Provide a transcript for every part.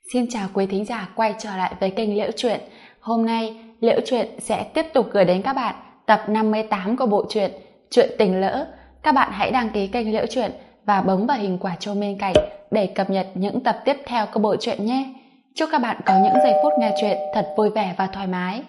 Xin chào quý thính giả quay trở lại với kênh Liễu Chuyện. Hôm nay, Liễu Chuyện sẽ tiếp tục gửi đến các bạn tập 58 của bộ truyện Chuyện Tình Lỡ. Các bạn hãy đăng ký kênh Liễu Chuyện và bấm vào hình quả chuông bên cạnh để cập nhật những tập tiếp theo của bộ truyện nhé. Chúc các bạn có những giây phút nghe chuyện thật vui vẻ và thoải mái.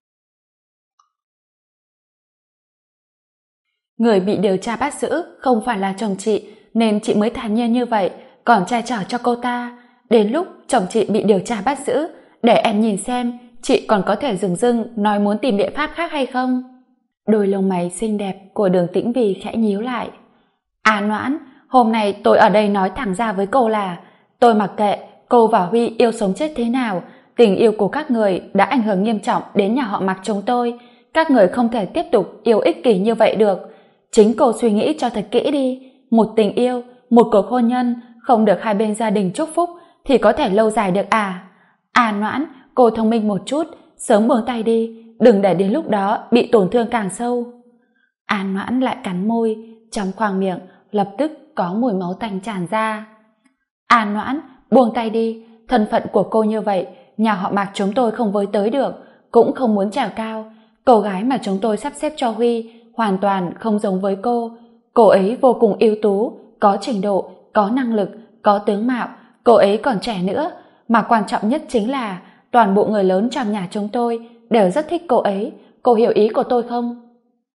Người bị điều tra bắt giữ không phải là chồng chị, nên chị mới thản nhiên như vậy, còn che chở cho cô ta. Đến lúc chồng chị bị điều tra bắt giữ, để em nhìn xem chị còn có thể dửng dưng nói muốn tìm biện pháp khác hay không. Đôi lông mày xinh đẹp của Đường Tĩnh Vy khẽ nhíu lại. À Noãn, hôm nay tôi ở đây nói thẳng ra với cô là tôi mặc kệ cô và Huy yêu sống chết thế nào, tình yêu của các người đã ảnh hưởng nghiêm trọng đến nhà họ Mạc chúng tôi. Các người không thể tiếp tục yêu ích kỷ như vậy được. Chính cô suy nghĩ cho thật kỹ đi. Một tình yêu, một cuộc hôn nhân không được hai bên gia đình chúc phúc thì có thể lâu dài được à? À Noãn, cô thông minh một chút, sớm buông tay đi, đừng để đến lúc đó bị tổn thương càng sâu. An Noãn lại cắn môi, trong khoang miệng lập tức có mùi máu tanh tràn ra. An Noãn, buông tay đi, thân phận của cô như vậy, nhà họ Mạc chúng tôi không với tới được, cũng không muốn trèo cao. Cô gái mà chúng tôi sắp xếp cho Huy hoàn toàn không giống với cô. Cô ấy vô cùng ưu tú, có trình độ, có năng lực, có tướng mạo, cô ấy còn trẻ nữa, mà quan trọng nhất chính là toàn bộ người lớn trong nhà chúng tôi đều rất thích cô ấy. Cô hiểu ý của tôi không?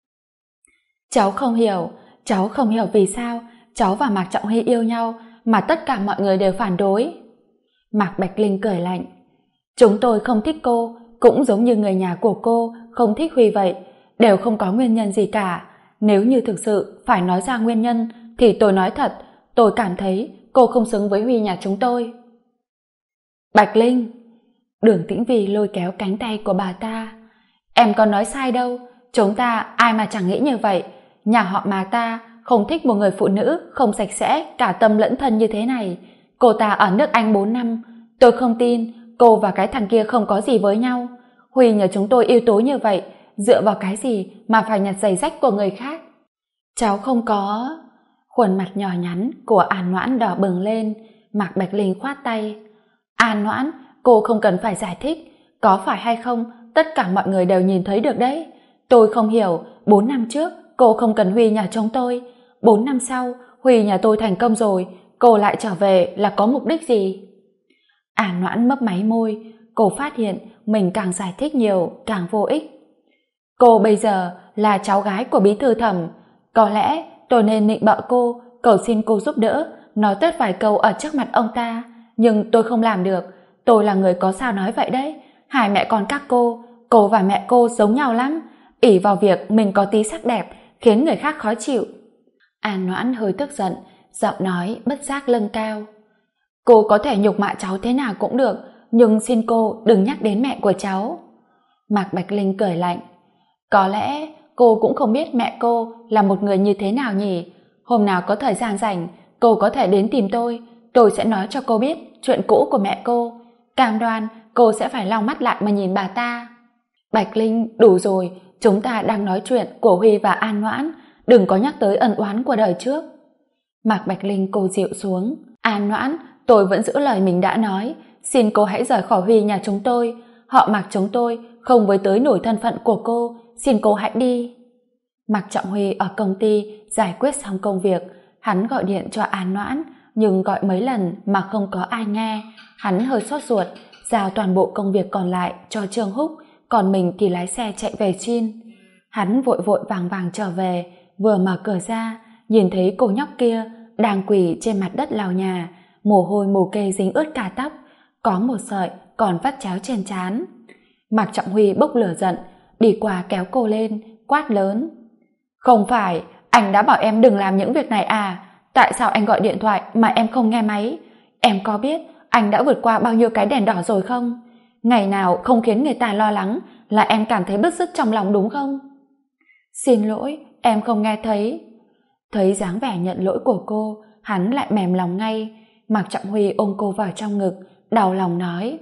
Cháu không hiểu vì sao cháu và Mạc Trọng Huy yêu nhau mà tất cả mọi người đều phản đối. Mạc Bạch Linh cười lạnh. Chúng tôi không thích cô, cũng giống như người nhà của cô không thích Huy vậy, đều không có nguyên nhân gì cả. Nếu như thực sự phải nói ra nguyên nhân thì tôi nói thật, tôi cảm thấy cô không xứng với Huy nhà chúng tôi. Bạch Linh! Đường Tĩnh Vy lôi kéo cánh tay của bà ta. Em có nói sai đâu, chúng ta ai mà chẳng nghĩ như vậy. Nhà họ Mạc ta không thích một người phụ nữ không sạch sẽ cả tâm lẫn thân như thế này. Cô ta ở nước Anh 4 năm, tôi không tin cô và cái thằng kia không có gì với nhau. Huy nhờ chúng tôi ưu tú như vậy, dựa vào cái gì mà phải nhặt giày rách của người khác? Cháu không có... Khuôn mặt nhỏ nhắn của An Noãn đỏ bừng lên. Mạc Bạch Linh khoát tay. An Noãn, cô không cần phải giải thích, có phải hay không tất cả mọi người đều nhìn thấy được đấy. Tôi không hiểu, 4 năm trước cô không cần Huy nhà chúng tôi, 4 năm sau Huy nhà tôi thành công rồi, cô lại trở về là có mục đích gì? An Noãn mấp máy môi, cô phát hiện mình càng giải thích nhiều càng vô ích. Cô bây giờ là cháu gái của bí thư Thẩm, có lẽ tôi nên nịnh bợ cô, cầu xin cô giúp đỡ, nói tốt vài câu ở trước mặt ông ta, nhưng tôi không làm được. Tôi là người có sao nói vậy đấy. Hai mẹ con các cô và mẹ cô giống nhau lắm, ỷ vào việc mình có tí sắc đẹp khiến người khác khó chịu. An Noãn hơi tức giận, giọng nói bất giác nâng cao. Cô có thể nhục mạ cháu thế nào cũng được, nhưng xin cô đừng nhắc đến mẹ của cháu. Mạc Bạch Linh cười lạnh. Có lẽ cô cũng không biết mẹ cô là một người như thế nào nhỉ. Hôm nào có thời gian rảnh, cô có thể đến tìm tôi sẽ nói cho cô biết chuyện cũ của mẹ cô. Cam đoan cô sẽ phải lau mắt lại mà nhìn bà ta. Bạch Linh, đủ rồi, chúng ta đang nói chuyện của Huy và An Noãn, đừng có nhắc tới ân oán của đời trước. Mạc Bạch Linh cô dịu xuống. An Noãn, tôi vẫn giữ lời mình đã nói, xin cô hãy rời khỏi Huy nhà chúng tôi. Họ Mạc chúng tôi không với tới nổi thân phận của cô, xin cô hãy đi. Mạc Trọng Huy ở công ty giải quyết xong công việc, hắn gọi điện cho An Noãn, nhưng gọi mấy lần mà không có ai nghe. Hắn hơi sốt ruột, giao toàn bộ công việc còn lại cho Trương Húc, còn mình thì lái xe chạy về Chin. Hắn vội vội vàng vàng trở về, vừa mở cửa ra nhìn thấy cô nhóc kia đang quỳ trên mặt đất lau nhà, mồ hôi mồ kê dính ướt cả tóc, có một sợi còn vắt chéo trên trán. Mạc Trọng Huy bốc lửa giận, đi qua kéo cô lên, quát lớn. Không phải, anh đã bảo em đừng làm những việc này à? Tại sao anh gọi điện thoại mà em không nghe máy? Em có biết anh đã vượt qua bao nhiêu cái đèn đỏ rồi không? Ngày nào không khiến người ta lo lắng là em cảm thấy bứt rứt trong lòng đúng không? Xin lỗi, em không nghe thấy. Thấy dáng vẻ nhận lỗi của cô, hắn lại mềm lòng ngay. Mạc Trọng Huy ôm cô vào trong ngực, đau lòng nói.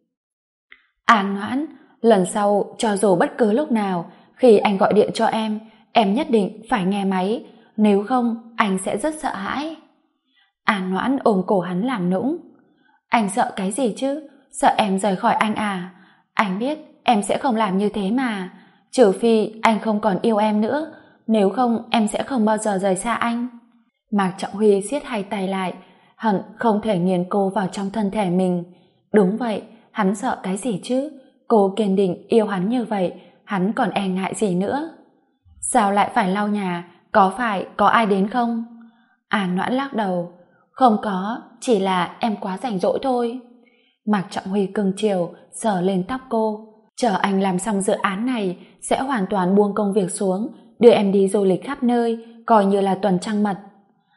An Noãn, lần sau cho dù bất cứ lúc nào khi anh gọi điện cho em nhất định phải nghe máy, nếu không anh sẽ rất sợ hãi. An Noãn ôm cổ hắn làm nũng. Anh sợ cái gì chứ? Sợ em rời khỏi anh à? Anh biết em sẽ không làm như thế mà. Trừ phi anh không còn yêu em nữa. Nếu không em sẽ không bao giờ rời xa anh. Mạc Trọng Huy siết hai tay lại, hận không thể nghiền cô vào trong thân thể mình. Đúng vậy, hắn sợ cái gì chứ? Cô kiên định yêu hắn như vậy, hắn còn e ngại gì nữa? Sao lại phải lau nhà? Có phải có ai đến không? An Noãn lắc đầu. Không có, chỉ là em quá rảnh rỗi thôi. Mạc Trọng Huy cưng chiều sờ lên tóc cô. Chờ anh làm xong dự án này sẽ hoàn toàn buông công việc xuống, đưa em đi du lịch khắp nơi, coi như là tuần trăng mật.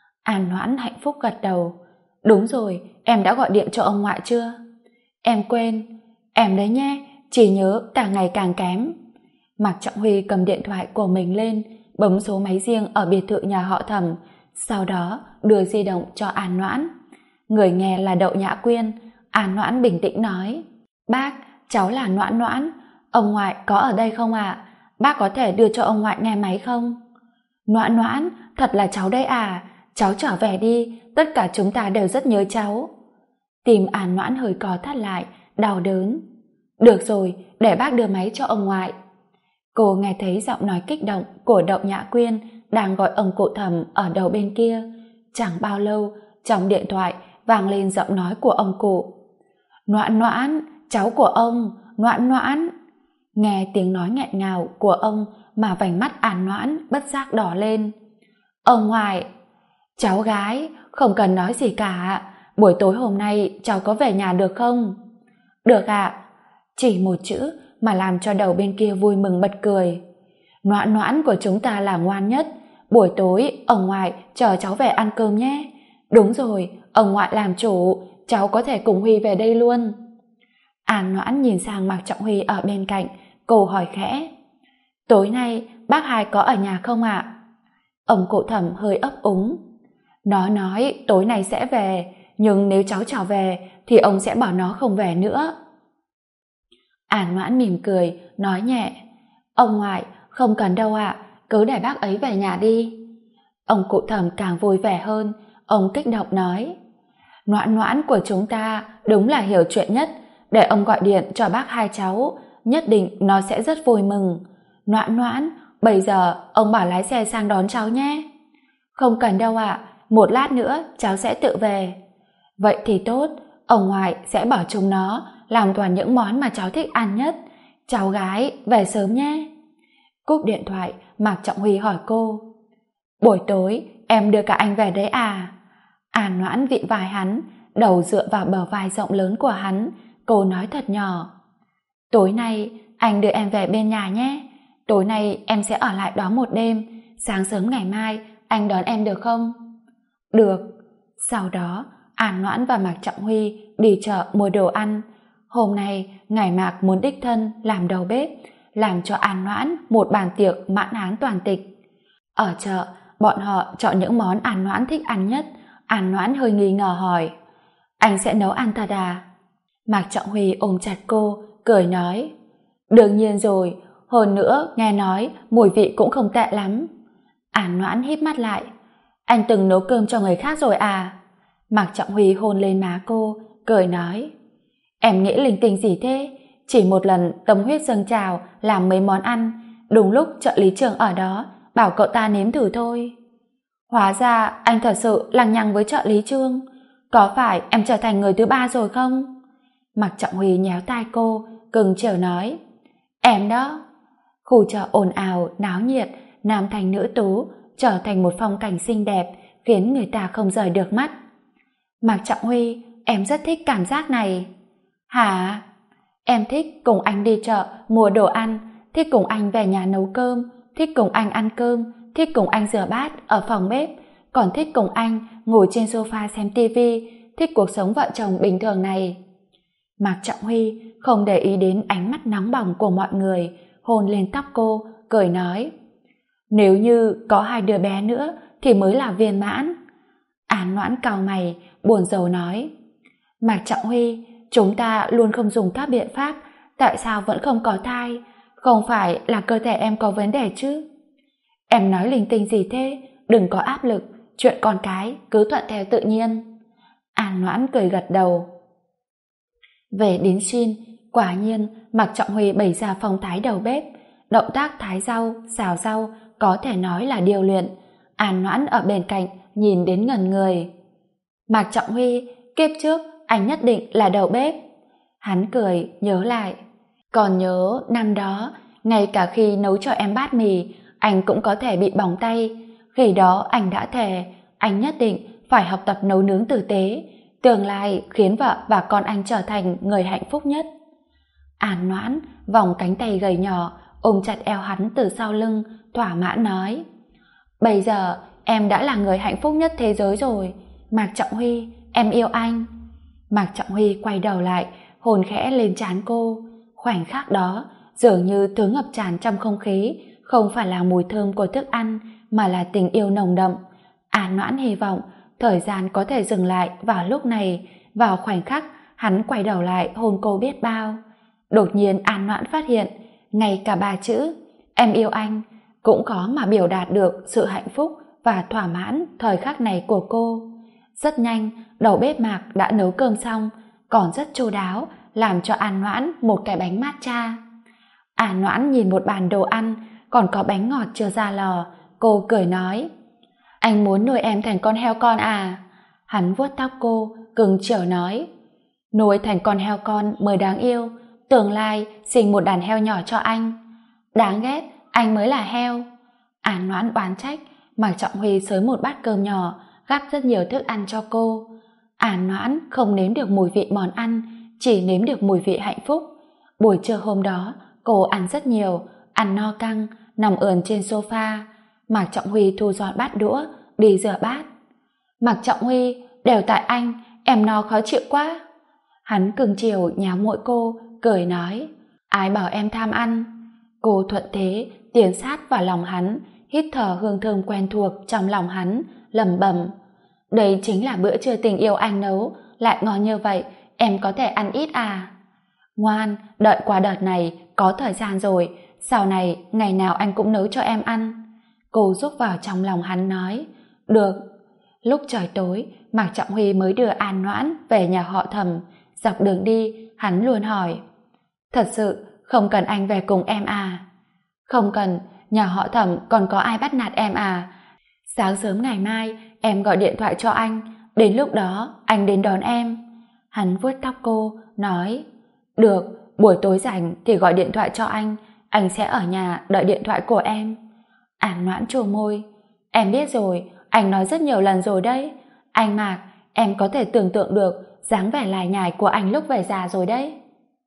An Noãn hạnh phúc gật đầu. Đúng rồi, em đã gọi điện cho ông ngoại chưa? Em quên. Em đấy nhé, chỉ nhớ càng ngày càng kém. Mạc Trọng Huy cầm điện thoại của mình lên, bấm số máy riêng ở biệt thự nhà họ Thẩm, sau đó đưa di động cho An Noãn. Người nghe là Đậu Nhã Quyên. An Noãn bình tĩnh nói: Bác, cháu là Noãn Noãn, ông ngoại có ở đây không ạ? Bác có thể đưa cho ông ngoại nghe máy không? Noãn Noãn, thật là cháu đây à? Cháu trở về đi, tất cả chúng ta đều rất nhớ cháu. Tim An Noãn hơi co thắt lại, đau đớn. Được rồi, để bác đưa máy cho ông ngoại. Cô nghe thấy giọng nói kích động của Đậu Nhã Quyên đang gọi ông cụ Thẩm ở đầu bên kia. Chẳng bao lâu, trong điện thoại vang lên giọng nói của ông cụ. Noãn Noãn, cháu của ông, Noãn Noãn. Nghe tiếng nói nghẹn ngào của ông mà vành mắt An Noãn bất giác đỏ lên. Ông ngoại. Cháu gái, không cần nói gì cả. Buổi tối hôm nay cháu có về nhà được không? Được ạ. Chỉ một chữ mà làm cho đầu bên kia vui mừng bật cười. Noãn Noãn của chúng ta là ngoan nhất. Buổi tối ông ngoại chờ cháu về ăn cơm nhé. Đúng rồi, ông ngoại làm chủ, cháu có thể cùng Huy về đây luôn. An Noãn nhìn sang Mạc Trọng Huy ở bên cạnh, cô hỏi khẽ. Tối nay bác Hai có ở nhà không ạ? Ông cụ Thẩm hơi ấp úng. Nó nói tối nay sẽ về, nhưng nếu cháu trở về thì ông sẽ bảo nó không về nữa. An Noãn mỉm cười, nói nhẹ. Ông ngoại, không cần đâu ạ, cứ để bác ấy về nhà đi. Ông cụ Thẩm càng vui vẻ hơn, ông kích động nói. Noãn Noãn của chúng ta đúng là hiểu chuyện nhất, để ông gọi điện cho bác Hai cháu, nhất định nó sẽ rất vui mừng. Noãn Noãn, bây giờ ông bảo lái xe sang đón cháu nhé. Không cần đâu ạ, một lát nữa cháu sẽ tự về. Vậy thì tốt, ông ngoại sẽ bảo chúng nó làm toàn những món mà cháu thích ăn nhất. Cháu gái về sớm nhé. Cúp điện thoại, Mạc Trọng Huy hỏi cô. Buổi tối em đưa cả anh về đấy à? An Noãn vịn vai hắn, đầu dựa vào bờ vai rộng lớn của hắn, cô nói thật nhỏ. Tối nay anh đưa em về bên nhà nhé. Tối nay em sẽ ở lại đó một đêm, sáng sớm ngày mai anh đón em được không? Được. Sau đó An Noãn và Mạc Trọng Huy đi chợ mua đồ ăn. Hôm nay Ngải Mạc muốn đích thân làm đầu bếp, làm cho An Noãn một bàn tiệc mãn hán toàn tịch. Ở chợ, bọn họ chọn những món An Noãn thích ăn nhất. An Noãn hơi nghi ngờ hỏi. Anh sẽ nấu ăn thật à? Mạc Trọng Huy ôm chặt cô, cười nói. Đương nhiên rồi, hơn nữa nghe nói mùi vị cũng không tệ lắm. An Noãn híp mắt lại. Anh từng nấu cơm cho người khác rồi à? Mạc Trọng Huy hôn lên má cô, cười nói. Em nghĩ linh tinh gì thế? Chỉ một lần tâm huyết dâng trào làm mấy món ăn, đúng lúc trợ lý trưởng ở đó bảo cậu ta nếm thử thôi. Hóa ra anh thật sự lằng nhằng với trợ lý Trương. Có phải em trở thành người thứ ba rồi không? Mạc Trọng Huy nhéo tai cô, cưng chiều nói. Em đó. Khu chợ ồn ào, náo nhiệt, nam thành nữ tú, trở thành một phong cảnh xinh đẹp, khiến người ta không rời được mắt. Mạc Trọng Huy, em rất thích cảm giác này. Hả? Em thích cùng anh đi chợ, mua đồ ăn, thích cùng anh về nhà nấu cơm, thích cùng anh ăn cơm, thích cùng anh rửa bát ở phòng bếp, còn thích cùng anh ngồi trên sofa xem tivi, thích cuộc sống vợ chồng bình thường này. Mạc Trọng Huy không để ý đến ánh mắt nóng bỏng của mọi người, hôn lên tóc cô, cười nói. Nếu như có 2 đứa bé nữa thì mới là viên mãn. An Noãn cau mày, buồn rầu nói. Mạc Trọng Huy, chúng ta luôn không dùng các biện pháp, tại sao vẫn không có thai? Không phải là cơ thể em có vấn đề chứ? Em nói linh tinh gì thế? Đừng có áp lực, chuyện con cái cứ thuận theo tự nhiên. An Noãn cười gật đầu. Về đến Shin, quả nhiên Mạc Trọng Huy bày ra phong thái đầu bếp, động tác thái rau, xào rau có thể nói là điều luyện. An Noãn ở bên cạnh nhìn đến ngẩn người. Mạc Trọng Huy, kiếp trước anh nhất định là đầu bếp. Hắn cười nhớ lại, còn nhớ năm đó ngay cả khi nấu cho em bát mì anh cũng có thể bị bỏng tay. Khi đó anh đã thề anh nhất định phải học tập nấu nướng tử tế, tương lai khiến vợ và con anh trở thành người hạnh phúc nhất. An Noãn vòng cánh tay gầy nhỏ ôm chặt eo hắn từ sau lưng, thỏa mãn nói, bây giờ em đã là người hạnh phúc nhất thế giới rồi. Mạc Trọng Huy, em yêu anh. Mạc Trọng Huy quay đầu lại, hôn khẽ lên trán cô. Khoảnh khắc đó dường như thứ ngập tràn trong không khí không phải là mùi thơm của thức ăn mà là tình yêu nồng đậm. An Noãn hy vọng thời gian có thể dừng lại vào lúc này, vào khoảnh khắc hắn quay đầu lại hôn cô biết bao. Đột nhiên An Noãn phát hiện ngay cả ba chữ em yêu anh cũng khó mà biểu đạt được sự hạnh phúc và thỏa mãn thời khắc này của cô. Rất nhanh đầu bếp Mạc đã nấu cơm xong, còn rất chu đáo, làm cho An Noãn một cái bánh matcha. An Noãn nhìn một bàn đồ ăn, còn có bánh ngọt chưa ra lò, cô cười nói, anh muốn nuôi em thành con heo con à? Hắn vuốt tóc cô, cưng chiều nói, nuôi thành con heo con mới đáng yêu, tương lai sinh một đàn heo nhỏ cho anh. Đáng ghét, anh mới là heo. An Noãn oán trách. Mạc Trọng Huy xới một bát cơm nhỏ, gắp rất nhiều thức ăn cho cô. An Noãn không nếm được mùi vị món ăn, chỉ nếm được mùi vị hạnh phúc. Buổi trưa hôm đó cô ăn rất nhiều, ăn no căng, nằm ườn trên sofa. Mạc Trọng Huy thu dọn bát đũa, đi rửa bát. Mạc Trọng Huy, đều tại anh, em no khó chịu quá. Hắn cưng chiều nháo mũi cô, cười nói, ai bảo em tham ăn. Cô thuận thế tiến sát vào lòng hắn, hít thở hương thơm quen thuộc trong lòng hắn, lẩm bẩm, đây chính là bữa trưa tình yêu anh nấu, lại ngon như vậy, em có thể ăn ít à? Ngoan, đợi qua đợt này có thời gian rồi, sau này ngày nào anh cũng nấu cho em ăn. Cô rúc vào trong lòng hắn nói, được. Lúc trời tối, Mạc Trọng Huy mới đưa An Noãn về nhà họ Thẩm. Dọc đường đi hắn luôn hỏi, thật sự không cần anh về cùng em à? Không cần, nhà họ Thẩm còn có ai bắt nạt em à? Sáng sớm ngày mai em gọi điện thoại cho anh, đến lúc đó anh đến đón em. Hắn vuốt tóc cô, nói, được, buổi tối rảnh thì gọi điện thoại cho anh sẽ ở nhà đợi điện thoại của em. An Noãn trồ môi, em biết rồi, anh nói rất nhiều lần rồi đấy. Anh Mạc, em có thể tưởng tượng được dáng vẻ lải nhải của anh lúc về già rồi đấy.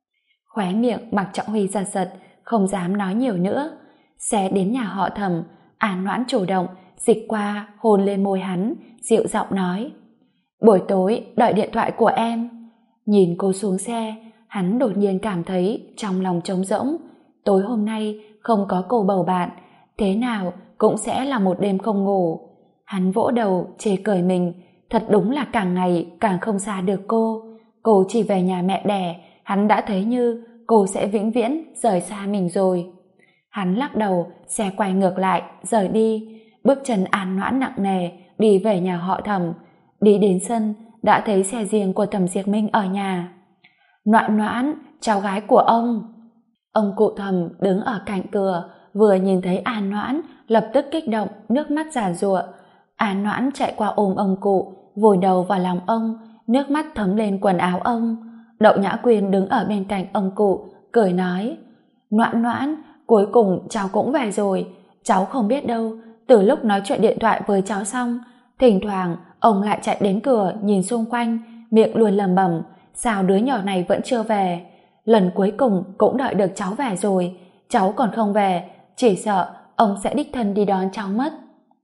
Khóe miệng Mạc Trọng Huy giật giật, không dám nói nhiều nữa. Xe đến nhà họ Thẩm, An Noãn chủ động dịch qua hôn lên môi hắn, dịu giọng nói, buổi tối đợi điện thoại của em. Nhìn cô xuống xe, hắn đột nhiên cảm thấy trong lòng trống rỗng. Tối hôm nay không có cô bầu bạn, thế nào cũng sẽ là một đêm không ngủ. Hắn vỗ đầu chê cười mình, thật đúng là càng ngày càng không xa được cô. Cô chỉ về nhà mẹ đẻ, hắn đã thấy như cô sẽ vĩnh viễn rời xa mình rồi. Hắn lắc đầu, xe quay ngược lại, rời đi. Bước chân An Noãn nặng nề, đi về nhà họ Thẩm. Đi đến sân, đã thấy xe riêng của Thẩm Diệp Minh ở nhà. Noãn Noãn, cháu gái của ông. Ông cụ Thẩm đứng ở cạnh cửa, vừa nhìn thấy An Noãn, lập tức kích động, nước mắt giàn giụa. An Noãn chạy qua ôm ông cụ, vùi đầu vào lòng ông, nước mắt thấm lên quần áo ông. Đậu Nhã Quyên đứng ở bên cạnh ông cụ, cười nói, Noãn Noãn, cuối cùng cháu cũng về rồi. Cháu không biết đâu, từ lúc nói chuyện điện thoại với cháu xong, thỉnh thoảng ông lại chạy đến cửa nhìn xung quanh, miệng luôn lẩm bẩm, sao đứa nhỏ này vẫn chưa về. Lần cuối cùng cũng đợi được cháu về rồi, cháu còn không về, chỉ sợ ông sẽ đích thân đi đón cháu mất.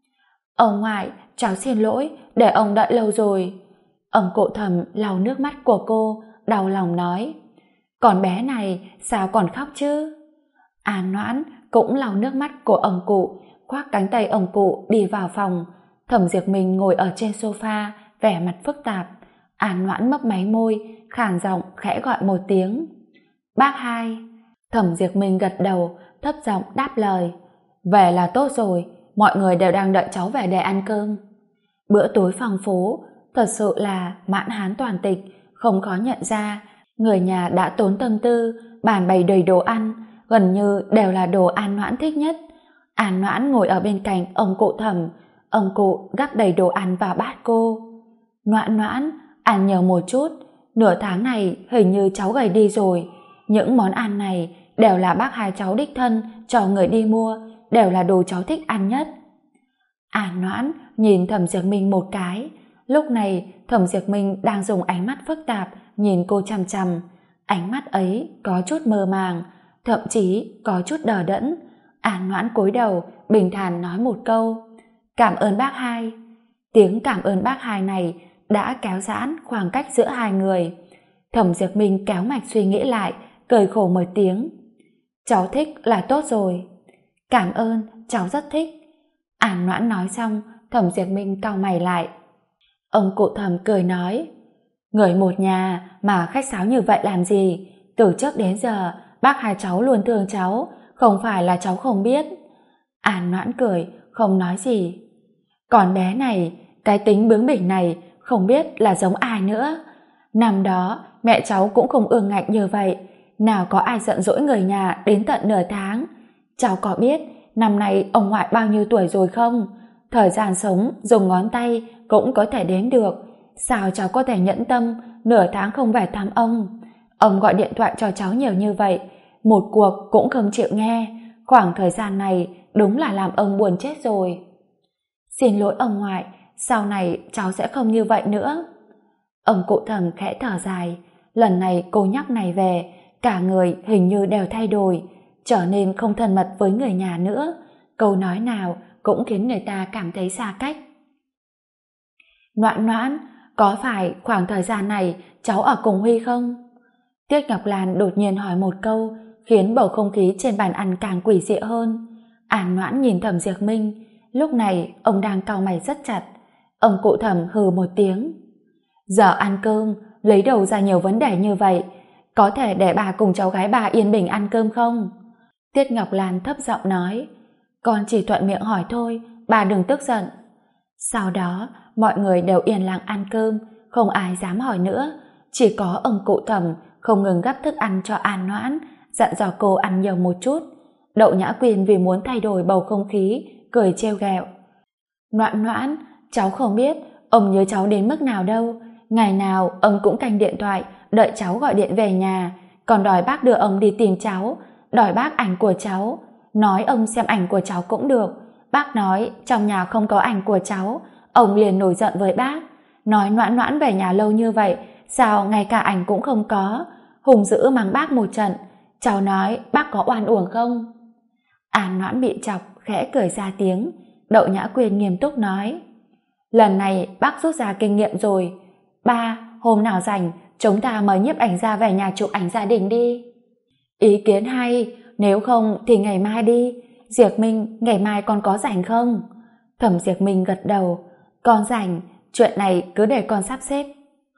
Ông ngoại, cháu xin lỗi, để ông đợi lâu rồi. Ông cụ Thẩm lau nước mắt của cô, đau lòng nói, còn bé này sao còn khóc chứ? An Noãn cũng lau nước mắt của ông cụ, khoác cánh tay ông cụ đi vào phòng. Thẩm Diệp Minh ngồi ở trên sofa, vẻ mặt phức tạp. An Noãn mấp máy môi, khàn giọng khẽ gọi một tiếng, bác hai. Thẩm Diệp Minh gật đầu, thấp giọng đáp lời, về là tốt rồi, mọi người đều đang đợi cháu về để ăn cơm. Bữa tối phong phú, thật sự là mãn hán toàn tịch, không khó nhận ra Người nhà đã tốn tâm tư bàn bày đầy đồ ăn, gần như đều là đồ An Noãn thích nhất. An Noãn ngồi ở bên cạnh ông cụ Thẩm, ông cụ gắp đầy đồ ăn vào bát cô. Noãn Noãn, ăn nhiều một chút, nửa tháng này hình như cháu gầy đi rồi. Những món ăn này đều là bác hai cháu đích thân cho người đi mua, đều là đồ cháu thích ăn nhất. An Noãn nhìn Thẩm Diệc Minh một cái. Lúc này Thẩm Diệc Minh đang dùng ánh mắt phức tạp nhìn cô chằm chằm. Ánh mắt ấy có chút mơ màng, thậm chí có chút đờ đẫn. An Noãn cúi đầu bình thản nói một câu: cảm ơn bác hai. Tiếng cảm ơn bác hai này đã kéo giãn khoảng cách giữa hai người. Thẩm Diệc Minh kéo mạch suy nghĩ lại, cười khổ một tiếng: cháu thích là tốt rồi. Cảm ơn, cháu rất thích. An Noãn nói xong, Thẩm Diệc Minh cau mày lại. Ông cụ Thẩm cười nói: người một nhà mà khách sáo như vậy làm gì? Từ trước đến giờ bác hai cháu luôn thương cháu, không phải là cháu không biết. An Noãn cười, không nói gì. Còn bé này, cái tính bướng bỉnh này không biết là giống ai nữa. Năm đó mẹ cháu cũng không ương ngạnh như vậy, nào có ai giận dỗi người nhà đến tận nửa tháng. Cháu có biết năm nay ông ngoại bao nhiêu tuổi rồi không? Thời gian sống dùng ngón tay cũng có thể đếm được. Sao cháu có thể nhẫn tâm nửa tháng không về thăm ông? Ông gọi điện thoại cho cháu nhiều như vậy, một cuộc cũng không chịu nghe. Khoảng thời gian này đúng là làm ông buồn chết rồi. Xin lỗi ông ngoại, sau này cháu sẽ không như vậy nữa. Ông cụ Thẩm khẽ thở dài. Lần này cô nhóc này về, cả người hình như đều thay đổi, trở nên không thân mật với người nhà nữa. Câu nói nào cũng khiến người ta cảm thấy xa cách. Noãn Noãn, có phải khoảng thời gian này cháu ở cùng Huy không? Tiết Ngọc Lan đột nhiên hỏi một câu, khiến bầu không khí trên bàn ăn càng quỷ dị hơn. An Noãn nhìn Thẩm Diệc Minh, lúc này ông đang cau mày rất chặt. Ông cụ Thẩm hừ một tiếng. Giờ ăn cơm, lấy đầu ra nhiều vấn đề như vậy, có thể để bà cùng cháu gái bà yên bình ăn cơm không? Tiết Ngọc Lan thấp giọng nói. Con chỉ thuận miệng hỏi thôi, bà đừng tức giận. Sau đó mọi người đều yên lặng ăn cơm, không ai dám hỏi nữa. Chỉ có ông cụ Thẩm không ngừng gắp thức ăn cho An Noãn, dặn dò cô ăn nhiều một chút. Đậu Nhã Quyên vì muốn thay đổi bầu không khí, cười trêu ghẹo. Noãn Noãn, cháu không biết ông nhớ cháu đến mức nào đâu. Ngày nào ông cũng canh điện thoại đợi cháu gọi điện về nhà, còn đòi bác đưa ông đi tìm cháu, đòi bác ảnh của cháu, nói ông xem ảnh của cháu cũng được. Bác nói trong nhà không có ảnh của cháu, ông liền nổi giận với bác, nói Noãn Noãn về nhà lâu như vậy sao ngay cả ảnh cũng không có, hùng dữ mắng bác một trận. Cháu nói bác có oan uổng không? An Noãn bị chọc khẽ cười ra tiếng. Đậu Nhã Quyên nghiêm túc nói: lần này bác rút ra kinh nghiệm rồi. Ba, hôm nào rảnh chúng ta mời nhiếp ảnh gia về nhà chụp ảnh gia đình đi. Ý kiến hay, nếu không thì ngày mai đi. Diệc Minh, ngày mai con có rảnh không? Thẩm Diệc Minh gật đầu. Con rảnh, chuyện này cứ để con sắp xếp.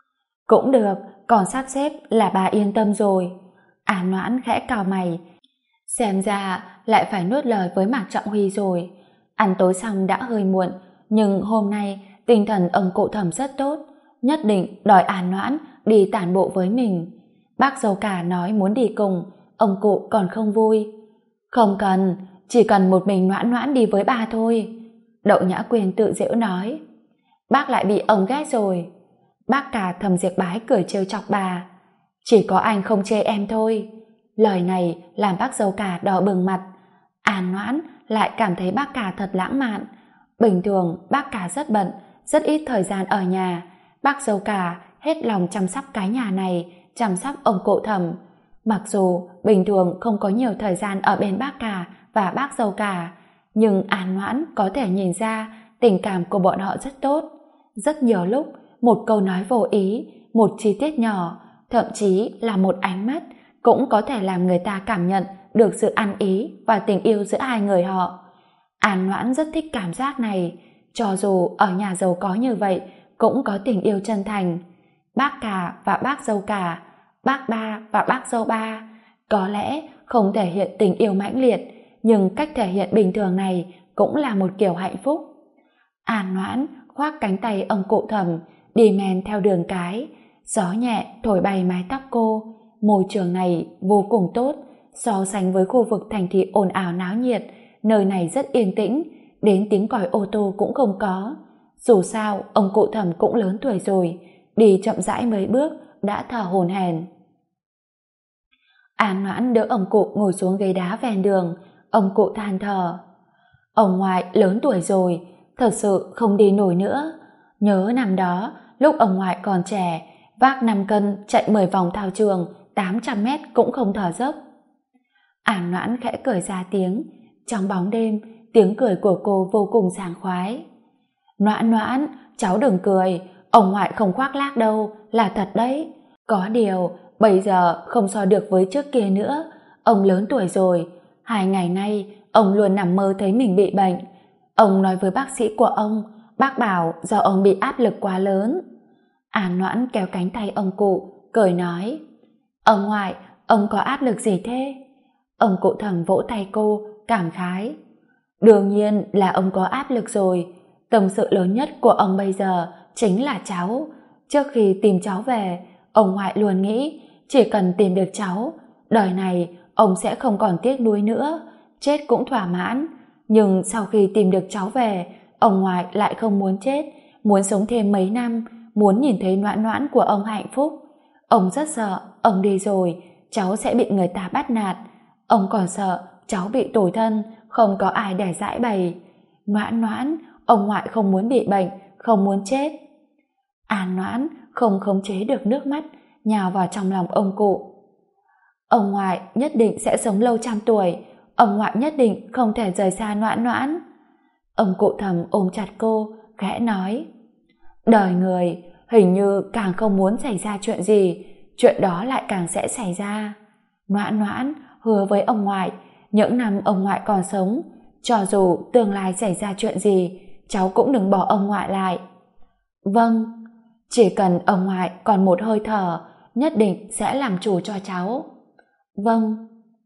Cũng được, con sắp xếp là bà yên tâm rồi. An Noãn khẽ cau mày. Xem ra lại phải nuốt lời với Mạc Trọng Huy rồi. Ăn tối xong đã hơi muộn, nhưng hôm nay tinh thần ông cụ Thẩm rất tốt, nhất định đòi An Noãn đi tản bộ với mình. Bác dâu cả nói muốn đi cùng, ông cụ còn không vui. Không cần, chỉ cần một mình Noãn Noãn đi với ba thôi. Đậu Nhã Quyên tự giễu nói. Bác lại bị ông ghét rồi. Bác cả Thẩm Diệc Bái cười trêu chọc bà. Chỉ có anh không chê em thôi. Lời này làm bác dâu cả đỏ bừng mặt. An Noãn lại cảm thấy bác cả thật lãng mạn. Bình thường bác cả rất bận, rất ít thời gian ở nhà. Bác dâu cả hết lòng chăm sóc cái nhà này, chăm sóc ông cụ Thẩm. Mặc dù bình thường không có nhiều thời gian ở bên bác cả và bác dâu cả, nhưng An Noãn có thể nhìn ra tình cảm của bọn họ rất tốt. Rất nhiều lúc, một câu nói vô ý, một chi tiết nhỏ, thậm chí là một ánh mắt cũng có thể làm người ta cảm nhận được sự ăn ý và tình yêu giữa hai người họ. An Noãn rất thích cảm giác này, cho dù ở nhà giàu có như vậy cũng có tình yêu chân thành. Bác cả và bác dâu cả, bác ba và bác dâu ba có lẽ không thể hiện tình yêu mãnh liệt, nhưng cách thể hiện bình thường này cũng là một kiểu hạnh phúc. An Noãn khoác cánh tay ông cụ Thẩm đi men theo đường cái. gió nhẹ thổi bay mái tóc cô. Môi trường này vô cùng tốt, so sánh với khu vực thành thị ồn ào náo nhiệt, nơi này rất yên tĩnh, đến tiếng còi ô tô cũng không có. Dù sao, ông cụ Thẩm cũng lớn tuổi rồi, đi chậm rãi mấy bước đã thở hổn hển. An Noãn đỡ ông cụ ngồi xuống ghế đá ven đường. Ông cụ than thở: ông ngoại lớn tuổi rồi, thật sự không đi nổi nữa. Nhớ năm đó, lúc ông ngoại còn trẻ, vác 5 cân chạy 10 vòng thao trường 800 mét cũng không thở dốc. An Noãn khẽ cười ra tiếng. Trong bóng đêm, tiếng cười của cô vô cùng sảng khoái. Noãn Noãn, cháu đừng cười, ông ngoại không khoác lác đâu, là thật đấy. Có điều, bây giờ không so được với trước kia nữa. Ông lớn tuổi rồi, 2 ngày nay ông luôn nằm mơ thấy mình bị bệnh. Ông nói với bác sĩ của ông, bác bảo do ông bị áp lực quá lớn. An Noãn kéo cánh tay ông cụ, cười nói: ông ngoại, ông có áp lực gì thế? Ông cụ Thẩm vỗ tay cô, cảm khái: đương nhiên là ông có áp lực rồi. Tâm sự lớn nhất của ông bây giờ chính là cháu. Trước khi tìm cháu về, ông ngoại luôn nghĩ chỉ cần tìm được cháu, đời này ông sẽ không còn tiếc nuối nữa, chết cũng thỏa mãn. Nhưng sau khi tìm được cháu về, ông ngoại lại không muốn chết, muốn sống thêm mấy năm, muốn nhìn thấy Noãn Noãn của ông hạnh phúc. Ông rất sợ ông đi rồi cháu sẽ bị người ta bắt nạt. Ông còn sợ cháu bị tủi thân, không có ai để giải bày. Noãn Noãn, ông ngoại không muốn bị bệnh, không muốn chết. An Noãn không khống chế được nước mắt nhào vào trong lòng ông cụ. Ông ngoại nhất định sẽ sống lâu trăm tuổi, ông ngoại nhất định không thể rời xa Noãn Noãn. Ông cụ Thẩm ôm chặt cô, khẽ nói: đời người hình như càng không muốn xảy ra chuyện gì, chuyện đó lại càng sẽ xảy ra. Noãn Noãn hứa với ông ngoại, những năm ông ngoại còn sống, cho dù tương lai xảy ra chuyện gì, cháu cũng đừng bỏ ông ngoại lại. Vâng, chỉ cần ông ngoại còn một hơi thở, nhất định sẽ làm chủ cho cháu. Vâng.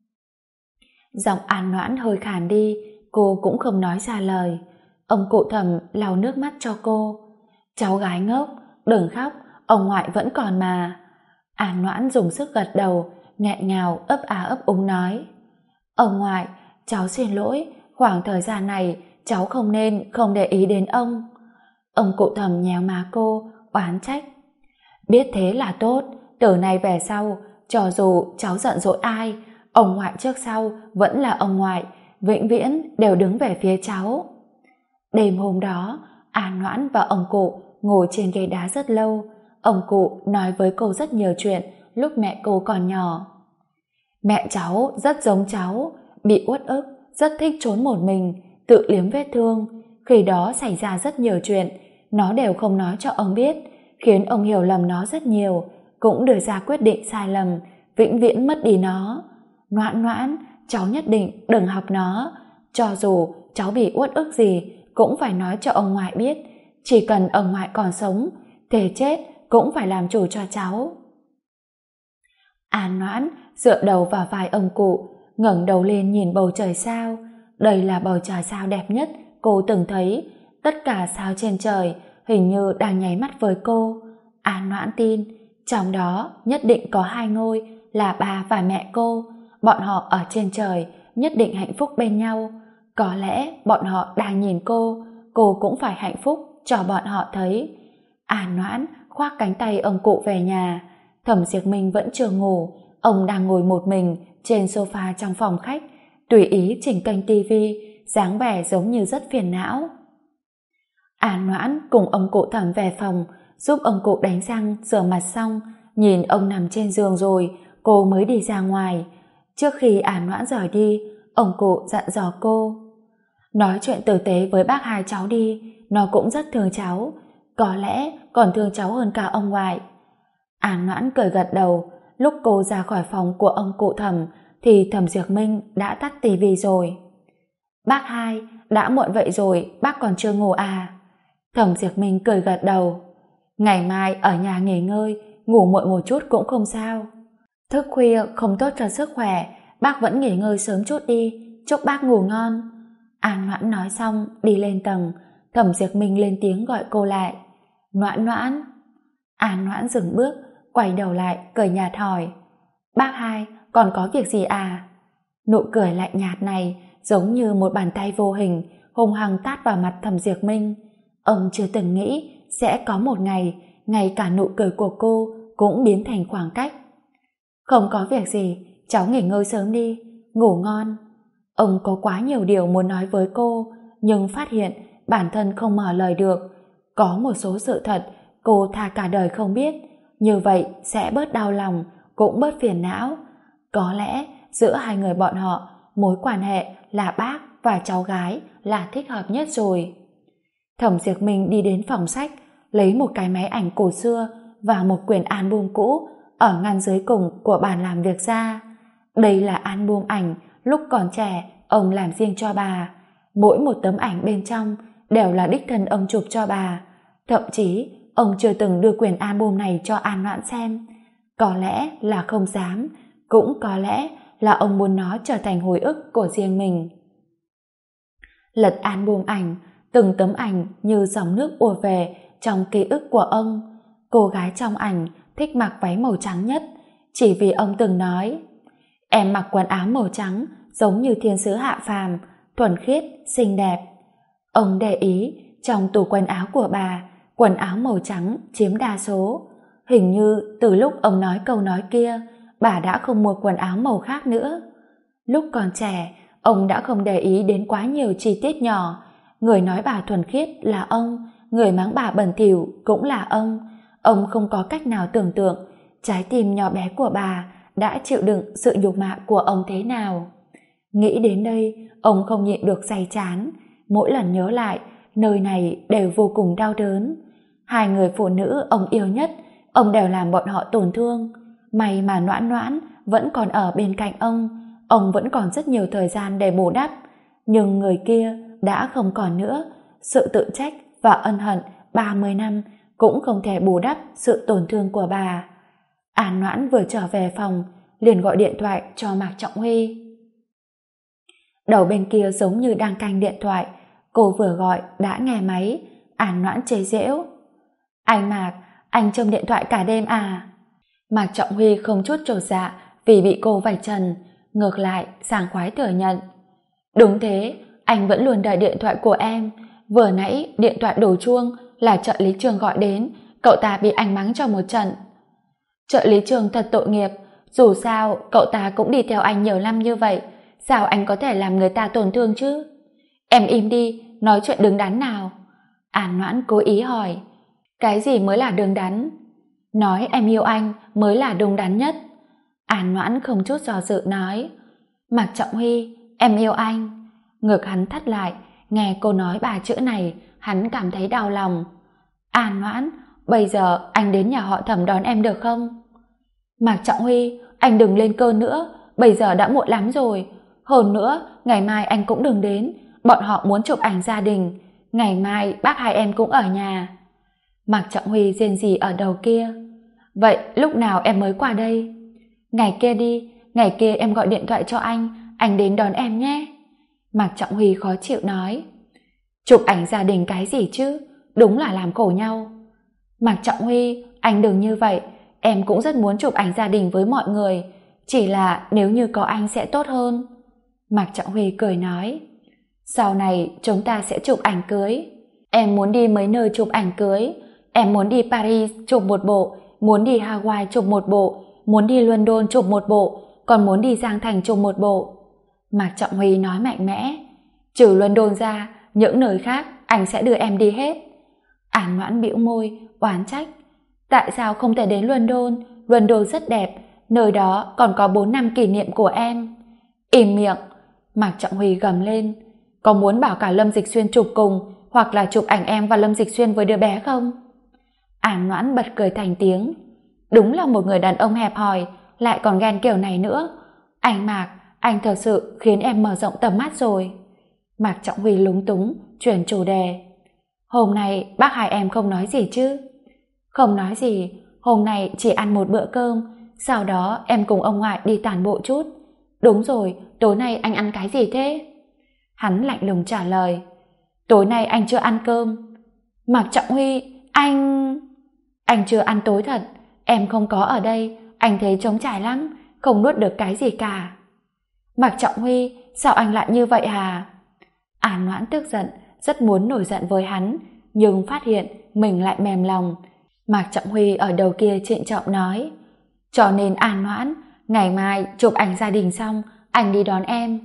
Giọng An Noãn hơi khàn đi, cô cũng không nói ra lời. Ông cụ Thẩm lau nước mắt cho cô. Cháu gái ngốc, đừng khóc, ông ngoại vẫn còn mà. An Noãn dùng sức gật đầu, nghẹn ngào ấp á ấp úng nói: ông ngoại, cháu xin lỗi, khoảng thời gian này cháu không nên không để ý đến ông. Ông cụ Thẩm nhéo má cô, oán trách: biết thế là tốt, từ nay về sau, cho dù cháu giận dỗi ai, ông ngoại trước sau vẫn là ông ngoại, vĩnh viễn đều đứng về phía cháu. Đêm hôm đó, An Noãn và ông cụ ngồi trên ghế đá rất lâu. Ông cụ nói với cô rất nhiều chuyện lúc mẹ cô còn nhỏ. Mẹ cháu rất giống cháu, bị uất ức, rất thích trốn một mình, tự liếm vết thương. Khi đó xảy ra rất nhiều chuyện, nó đều không nói cho ông biết, khiến ông hiểu lầm nó rất nhiều, cũng đưa ra quyết định sai lầm, vĩnh viễn mất đi nó. Noãn Noãn, cháu nhất định đừng học nó, cho dù cháu bị uất ức gì cũng phải nói cho ông ngoại biết, chỉ cần ông ngoại còn sống, thề chết cũng phải làm chủ cho cháu. An Noãn dựa đầu vào vai ông cụ, ngẩng đầu lên nhìn bầu trời sao. Đây là bầu trời sao đẹp nhất cô từng thấy, tất cả sao trên trời hình như đang nháy mắt với cô. An Noãn tin, trong đó nhất định có 2 ngôi là ba và mẹ cô, bọn họ ở trên trời nhất định hạnh phúc bên nhau. Có lẽ bọn họ đang nhìn cô cũng phải hạnh phúc cho bọn họ thấy. An Noãn khoác cánh tay ông cụ về nhà. Thẩm Diệp Minh vẫn chưa ngủ, ông đang ngồi một mình trên sofa trong phòng khách, tùy ý chỉnh kênh tivi, dáng vẻ giống như rất phiền não. An Noãn cùng ông cụ Thẩm về phòng, giúp ông cụ đánh răng, rửa mặt xong, nhìn ông nằm trên giường rồi, cô mới đi ra ngoài. Trước khi An Noãn rời đi, ông cụ dặn dò cô: nói chuyện tử tế với bác hai cháu đi, nó cũng rất thương cháu, có lẽ còn thương cháu hơn cả ông ngoại. An Noãn cười gật đầu. Lúc cô ra khỏi phòng của ông cụ Thẩm thì Thẩm Diệp Minh đã tắt tivi rồi. Bác hai, đã muộn vậy rồi, bác còn chưa ngủ à? Thẩm Diệp Minh cười gật đầu. Ngày mai ở nhà nghỉ ngơi, ngủ muộn một chút cũng không sao. Thức khuya không tốt cho sức khỏe, bác vẫn nghỉ ngơi sớm chút đi, chúc bác ngủ ngon. An Noãn nói xong đi lên tầng. Thẩm Diệp Minh lên tiếng gọi cô lại. Noãn Noãn. An Noãn dừng bước, quay đầu lại cười nhạt hỏi: Bác hai, còn có việc gì à? Nụ cười lạnh nhạt này giống như một bàn tay vô hình hung hăng tát vào mặt Thẩm Diệp Minh. Ông chưa từng nghĩ sẽ có một ngày ngay cả nụ cười của cô cũng biến thành khoảng cách. Không có việc gì, cháu nghỉ ngơi sớm đi, ngủ ngon. Ông có quá nhiều điều muốn nói với cô, nhưng phát hiện bản thân không mở lời được. Có một số sự thật cô thà cả đời không biết, như vậy sẽ bớt đau lòng, cũng bớt phiền não. Có lẽ giữa hai người bọn họ, mối quan hệ là bác và cháu gái là thích hợp nhất rồi. Thẩm Diệp Minh đi đến phòng sách, lấy một cái máy ảnh cổ xưa và một quyển album cũ ở ngăn dưới cùng của bàn làm việc ra. Đây là album ảnh lúc còn trẻ ông làm riêng cho bà. Mỗi một tấm ảnh bên trong đều là đích thân ông chụp cho bà. Thậm chí ông chưa từng đưa quyển album này cho An Noãn xem. Có lẽ là không dám, cũng có lẽ là ông muốn nó trở thành hồi ức của riêng mình. Lật album ảnh, từng tấm ảnh như dòng nước ùa về trong ký ức của ông. Cô gái trong ảnh thích mặc váy màu trắng nhất, chỉ vì ông từng nói: em mặc quần áo màu trắng giống như thiên sứ hạ phàm, thuần khiết, xinh đẹp. Ông để ý trong tủ quần áo của bà, quần áo màu trắng chiếm đa số. Hình như từ lúc ông nói câu nói kia, bà đã không mua quần áo màu khác nữa. Lúc còn trẻ, ông đã không để ý đến quá nhiều chi tiết nhỏ. Người nói bà thuần khiết là ông, người mắng bà bẩn thỉu cũng là ông. Ông không có cách nào tưởng tượng trái tim nhỏ bé của bà đã chịu đựng sự nhục mạ của ông thế nào. Nghĩ đến đây, ông không nhịn được day chán. Mỗi lần nhớ lại, nơi này đều vô cùng đau đớn. Hai người phụ nữ ông yêu nhất, ông đều làm bọn họ tổn thương. May mà Noãn Noãn vẫn còn ở bên cạnh ông vẫn còn rất nhiều thời gian để bù đắp. Nhưng người kia đã không còn nữa. Sự tự trách và ân hận 30 năm cũng không thể bù đắp sự tổn thương của bà. An Noãn vừa trở về phòng, liền gọi điện thoại cho Mạc Trọng Huy. Đầu bên kia giống như đang canh điện thoại, cô vừa gọi đã nghe máy. An Noãn chế giễu: anh Mạc, anh trông điện thoại cả đêm à? Mạc Trọng Huy không chút chột dạ vì bị cô vạch trần, ngược lại sảng khoái thừa nhận: đúng thế, anh vẫn luôn đợi điện thoại của em. Vừa nãy điện thoại đổ chuông là trợ lý Trường gọi đến, cậu ta bị anh mắng cho một trận. Trợ lý Trường thật tội nghiệp, dù sao cậu ta cũng đi theo anh nhiều năm như vậy, sao anh có thể làm người ta tổn thương chứ? Em im đi, nói chuyện đứng đắn nào. An Noãn cố ý hỏi: cái gì mới là đứng đắn? Nói em yêu anh mới là đúng đắn nhất. An Noãn không chút do dự nói: Mạc Trọng Huy, em yêu anh. Ngực hắn thắt lại, nghe cô nói ba chữ này, hắn cảm thấy đau lòng. An Noãn, bây giờ anh đến nhà họ Thẩm đón em được không? Mạc Trọng Huy, anh đừng lên cơn nữa, bây giờ đã muộn lắm rồi. Hơn nữa, ngày mai anh cũng đừng đến, bọn họ muốn chụp ảnh gia đình. Ngày mai bác hai em cũng ở nhà. Mạc Trọng Huy rên rỉ ở đầu kia: vậy lúc nào em mới qua đây? Ngày kia đi, ngày kia em gọi điện thoại cho anh đến đón em nhé. Mạc Trọng Huy khó chịu nói: chụp ảnh gia đình cái gì chứ, đúng là làm khổ nhau. Mạc Trọng Huy, anh đừng như vậy, em cũng rất muốn chụp ảnh gia đình với mọi người, chỉ là nếu như có anh sẽ tốt hơn. Mạc Trọng Huy cười nói: sau này chúng ta sẽ chụp ảnh cưới. Em muốn đi mấy nơi chụp ảnh cưới. Em muốn đi Paris chụp một bộ, muốn đi Hawaii chụp một bộ, muốn đi London chụp một bộ, còn muốn đi Giang Thành chụp một bộ. Mạc Trọng Huy nói mạnh mẽ: trừ London ra, những nơi khác anh sẽ đưa em đi hết. An Noãn bĩu môi, oán trách: tại sao không thể đến London? London rất đẹp, nơi đó còn có 4 năm kỷ niệm của em. Im miệng! Mạc Trọng Huy gầm lên: có muốn bảo cả Lâm Dịch Xuyên chụp cùng, hoặc là chụp ảnh em và Lâm Dịch Xuyên với đứa bé không? An Noãn bật cười thành tiếng: đúng là một người đàn ông hẹp hòi, lại còn ghen kiểu này nữa. Anh Mạc, anh thật sự khiến em mở rộng tầm mắt rồi. Mạc Trọng Huy lúng túng chuyển chủ đề: hôm nay bác hai em không nói gì chứ? Không nói gì, hôm nay chỉ ăn một bữa cơm, sau đó em cùng ông ngoại đi tản bộ chút. Đúng rồi, tối nay anh ăn cái gì thế? Hắn lạnh lùng trả lời: tối nay anh chưa ăn cơm. Mạc Trọng Huy, anh chưa ăn tối thật, em không có ở đây, anh thấy trống trải lắm, không nuốt được cái gì cả. Mạc Trọng Huy, sao anh lại như vậy hả? An Noãn tức giận, rất muốn nổi giận với hắn, nhưng phát hiện mình lại mềm lòng. Mạc Trọng Huy ở đầu kia trịnh trọng nói, cho nên An Noãn, ngày mai chụp ảnh gia đình xong, anh đi đón em.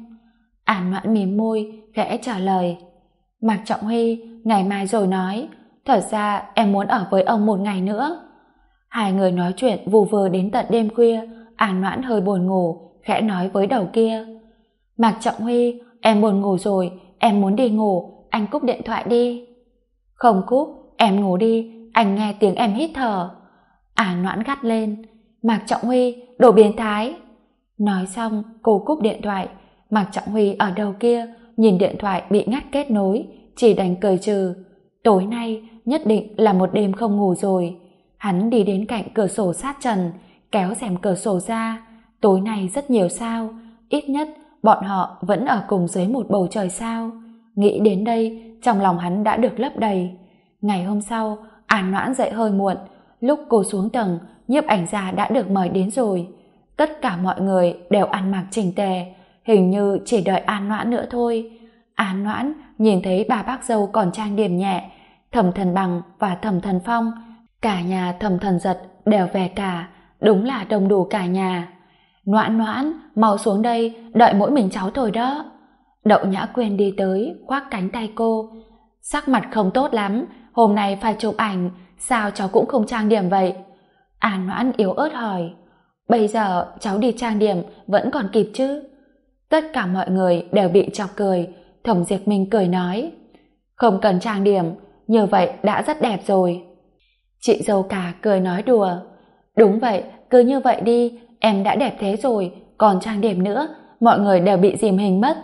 An Noãn mím môi, khẽ trả lời, Mạc Trọng Huy, ngày mai rồi nói, thật ra em muốn ở với ông một ngày nữa. Hai người nói chuyện vù vờ đến tận đêm khuya. An Noãn hơi buồn ngủ, khẽ nói với đầu kia, Mạc Trọng Huy, em buồn ngủ rồi, em muốn đi ngủ, anh cúp điện thoại đi. Không cúp, em ngủ đi, anh nghe tiếng em hít thở. An Noãn gắt lên, Mạc Trọng Huy, đồ biến thái. Nói xong, cô cúp điện thoại. Mạc Trọng Huy ở đầu kia nhìn điện thoại bị ngắt kết nối, chỉ đành cười trừ. Tối nay nhất định là một đêm không ngủ rồi. Hắn đi đến cạnh cửa sổ sát trần, kéo rèm cửa sổ ra. Tối nay rất nhiều sao, ít nhất bọn họ vẫn ở cùng dưới một bầu trời sao. Nghĩ đến đây, trong lòng hắn đã được lấp đầy. Ngày hôm sau, An Noãn dậy hơi muộn. Lúc cô xuống tầng, nhiếp ảnh gia đã được mời đến rồi. Tất cả mọi người đều ăn mặc chỉnh tề, hình như chỉ đợi An Noãn nữa thôi. An Noãn nhìn thấy bà bác dâu còn trang điểm nhẹ, Thẩm Thần Bằng và Thẩm Thần Phong, cả nhà Thẩm Thần Giật đều về cả, đúng là đông đủ cả nhà. Noãn Noãn, mau xuống đây, đợi mỗi mình cháu thôi đó. Đậu Nhã Quyên đi tới, khoác cánh tay cô. Sắc mặt không tốt lắm, hôm nay phải chụp ảnh, sao cháu cũng không trang điểm vậy? An Noãn yếu ớt hỏi. Bây giờ cháu đi trang điểm vẫn còn kịp chứ? Tất cả mọi người đều bị chọc cười. Thẩm Diệp Minh cười nói, không cần trang điểm, như vậy đã rất đẹp rồi. Chị dâu cả cười nói đùa, đúng vậy, cứ như vậy đi, em đã đẹp thế rồi, còn trang điểm nữa, mọi người đều bị dìm hình mất.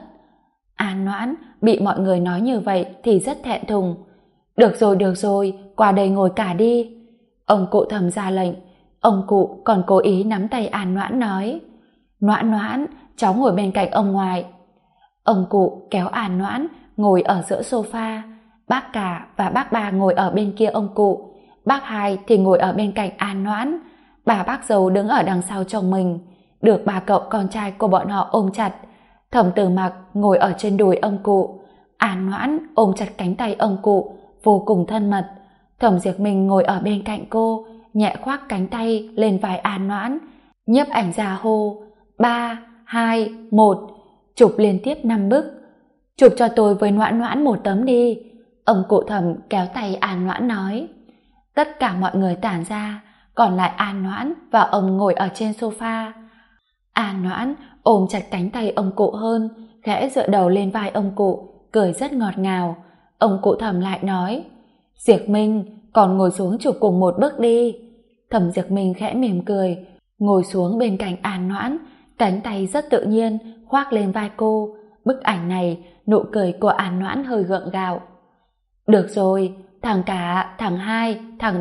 An Noãn bị mọi người nói như vậy thì rất thẹn thùng. Được rồi, qua đây ngồi cả đi. Ông cụ Thẩm ra lệnh. Ông cụ còn cố ý nắm tay An Noãn nói, Noãn Noãn, cháu ngồi bên cạnh ông ngoại. Ông cụ kéo An Noãn ngồi ở giữa sofa. Bác cả và bác ba ngồi ở bên kia ông cụ, bác hai thì ngồi ở bên cạnh An Noãn. Bà bác dâu đứng ở đằng sau chồng mình, được ba cậu con trai của bọn họ ôm chặt. Thẩm Tử Mặc ngồi ở trên đùi ông cụ. An Noãn ôm chặt cánh tay ông cụ, vô cùng thân mật. Thẩm Diệp Minh ngồi ở bên cạnh cô, nhẹ khoác cánh tay lên vai An Noãn. Nhiếp ảnh gia hô, 3, 2, 1, chụp liên tiếp 5 bức. Chụp cho tôi với Noãn Noãn một tấm đi. Ông cụ Thẩm kéo tay An Noãn nói. Tất cả mọi người tản ra, còn lại An Noãn và ông ngồi ở trên sofa. An Noãn ôm chặt cánh tay ông cụ hơn, khẽ dựa đầu lên vai ông cụ, cười rất ngọt ngào. Ông cụ Thẩm lại nói, Diệp Minh, còn ngồi xuống chụp cùng một bức đi. Thẩm Diệp Minh khẽ mỉm cười, ngồi xuống bên cạnh An Noãn, cánh tay rất tự nhiên khoác lên vai cô. Bức ảnh này, nụ cười của An Noãn hơi gượng gạo. Được rồi, thằng cả, thằng hai, thằng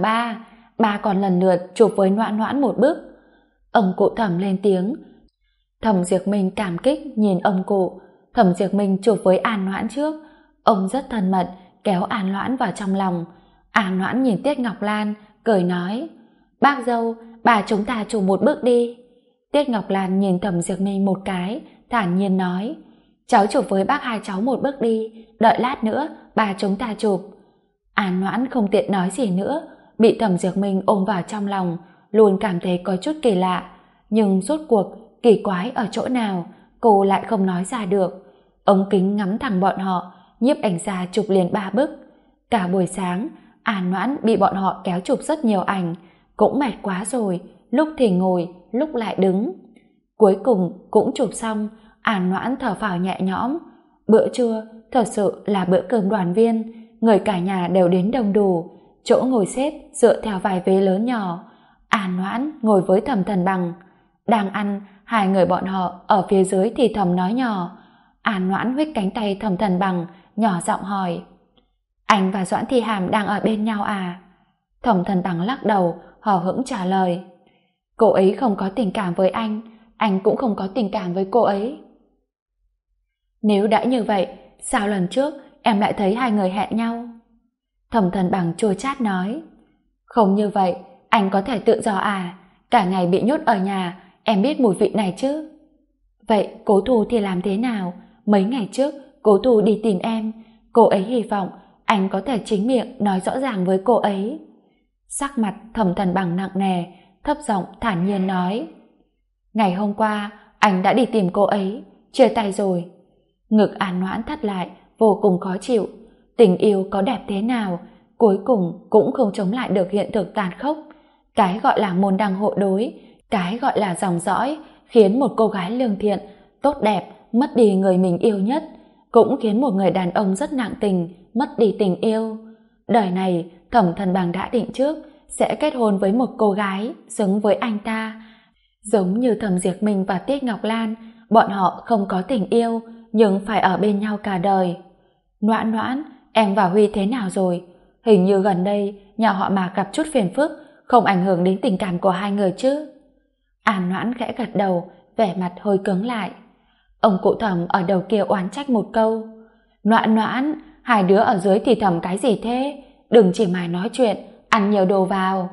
ba còn lần lượt chụp với Noãn Noãn một bức. Ông cụ Thẩm lên tiếng. Thẩm Diệp Minh cảm kích nhìn ông cụ. Thẩm Diệp Minh chụp với An Noãn trước. Ông rất thân mật, kéo An Noãn vào trong lòng. An Noãn nhìn Tiết Ngọc Lan, cười nói, bác dâu, bà chúng ta chụp một bức đi. Tiết Ngọc Lan nhìn Thẩm Diệp Minh một cái, thản nhiên nói, cháu chụp với bác hai cháu một bức đi, đợi lát nữa bà chúng ta chụp. An Noãn không tiện nói gì nữa, bị Thẩm Diệp Minh ôm vào trong lòng, luôn cảm thấy có chút kỳ lạ, nhưng rốt cuộc kỳ quái ở chỗ nào cô lại không nói ra được. Ống kính ngắm thẳng bọn họ, nhiếp ảnh gia chụp liền 3 bức. Cả buổi sáng An Noãn bị bọn họ kéo chụp rất nhiều ảnh, cũng mệt quá rồi, lúc thì ngồi, lúc lại đứng. Cuối cùng cũng chụp xong, An Noãn thở phào nhẹ nhõm. Bữa trưa thật sự là bữa cơm đoàn viên, người cả nhà đều đến đông đủ, chỗ ngồi xếp dựa theo vài vế lớn nhỏ. An Noãn ngồi với Thẩm Thần Bằng. Đang ăn, hai người bọn họ ở phía dưới thì thầm nói nhỏ. An Noãn huých cánh tay Thẩm Thần Bằng, nhỏ giọng hỏi, anh và Doãn Thi Hàm đang ở bên nhau à? Thẩm Thần Bằng lắc đầu, hờ hững trả lời, cô ấy không có tình cảm với anh cũng không có tình cảm với cô ấy. Nếu đã như vậy, sao lần trước em lại thấy hai người hẹn nhau? Thẩm Thần Bằng chua chát nói, không như vậy, Anh có thể tự do à? Cả ngày bị nhốt ở nhà, em biết mùi vị này chứ? Vậy Cố Thu thì làm thế nào? Mấy ngày trước, Cố Thu đi tìm em. Cô ấy hy vọng anh có thể chính miệng nói rõ ràng với cô ấy. Sắc mặt Thẩm Thần Bằng nặng nề, thấp giọng thản nhiên nói. Ngày hôm qua, anh đã đi tìm cô ấy, chia tay rồi. Ngực An Noãn thắt lại, vô cùng khó chịu. Tình yêu có đẹp thế nào, cuối cùng cũng không chống lại được hiện thực tàn khốc. Cái gọi là môn đăng hộ đối, cái gọi là dòng dõi, khiến một cô gái lương thiện, tốt đẹp, mất đi người mình yêu nhất, cũng khiến một người đàn ông rất nặng tình, mất đi tình yêu. Đời này, Thẩm Thần Bằng đã định trước, sẽ kết hôn với một cô gái xứng với anh ta. Giống như Thẩm Diệp Minh và Tiết Ngọc Lan, bọn họ không có tình yêu, nhưng phải ở bên nhau cả đời. Noãn Noãn, em và Huy thế nào rồi? Hình như gần đây, nhà họ Mạc gặp chút phiền phức, không ảnh hưởng đến tình cảm của hai người chứ? An Noãn khẽ gật đầu, vẻ mặt hơi cứng lại. Ông cụ Thẩm ở đầu kia oán trách một câu. Noãn Noãn, hai đứa ở dưới thì thầm cái gì thế? Đừng chỉ mải nói chuyện, ăn nhiều đồ vào.